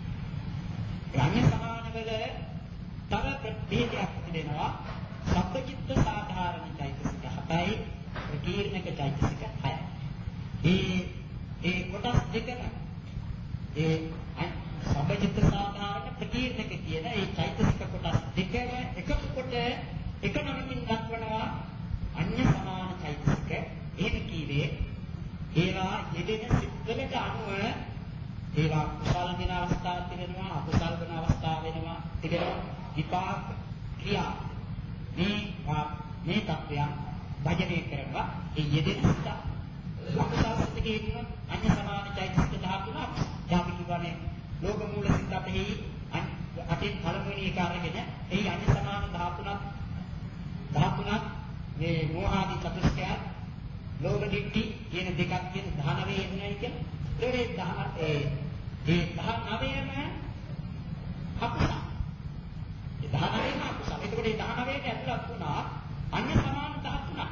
[SPEAKER 2] අන්‍ය සමාන වල තව ප්‍රභේදයක් තිබෙනවා. සබ්බචිත්ත සාධාරණ චෛතසික හතයි ප්‍රකීර්ණක චෛතසික හයයි. ඒ ඒ කොටස් දෙකම ඒ සබ්බචිත්ත සාධාරණ ප්‍රකීර්ණක කියන ඒ චෛතසික කොටස් දෙකම එකතු කොට එක නමකින් දක්වනවා අන්‍ය සමාන චෛතසික. එහෙම කීවේ ඒවා යෙදෙන සිත්වලට අනුව ඒවා කුසල වෙන අවස්ථාවක් තිබෙනවා අකුසල වෙන අවස්ථාවක් වෙනවා තිබෙනවා විපාක ක්‍රියා මේ මේ තත්ත්වයන් භජනය කරනවා. ඒ යෙදෙන සිත අකුසල සිතේ ඉන්න අන්‍ය සමාන චෛතසික දහතුනක් අපි කියවනේ ලෝක මූල සිත අපෙහි අටින් පළමුවෙනි එක අරගෙන ඒ අන්‍ය සමාන දහතුනක් දහතුනක් මේ මෝහාදී චතුස්කය ලෝභ දිට්ඨි කියන දෙකක් කියන දහනවය එන්නයි කියන්නේ. ඒ දහ ඒ ඒ දහනවයම අකුසල. ඒ දහනවයම අකුසල. ඒකෝට ඒ දහනවයට ඇතුළත් වුණා අන්‍ය සමාන දහතුනක්.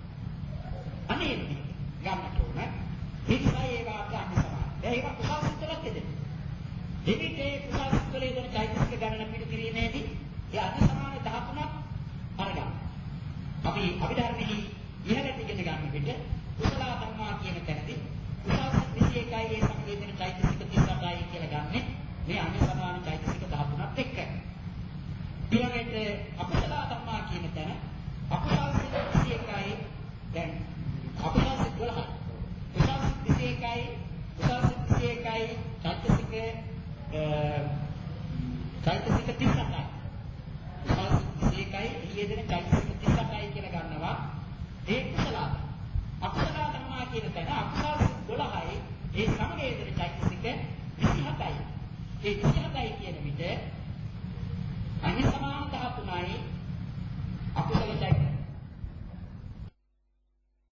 [SPEAKER 2] අනේ ගන්නට ඕන. ඒකයි ඒවාට අන්‍ය සමාන. ඒක කුසල සිතලක් දෙන්නේ. එවිට ඒ කුසල සිතලේ දෙන චෛතසික ගණන පිට කිරීමේදී ඒ අන්‍ය සමාන දහතුනක් අරගන්න. අපි අභිධර්මයේ ඉහළට ඉගෙන ගන්න විට කුසල ධර්මා කියන තැනදී කුසල විසි එකයි ඒ සංවේදන චෛතසික තිස් අටයි කියලා ගන්නෙ මේ අන්‍ය සමාන චෛතසික දහතුනක් එක්ක. ඊළඟට අකුසල ධර්මා කියන තැන අකුසල විසි එකයි දැන් අකුසල දොළහයි. කුසල විසි එකයි කුසල විසි එකයි චෛතසික චෛතසික තිස් අටයි.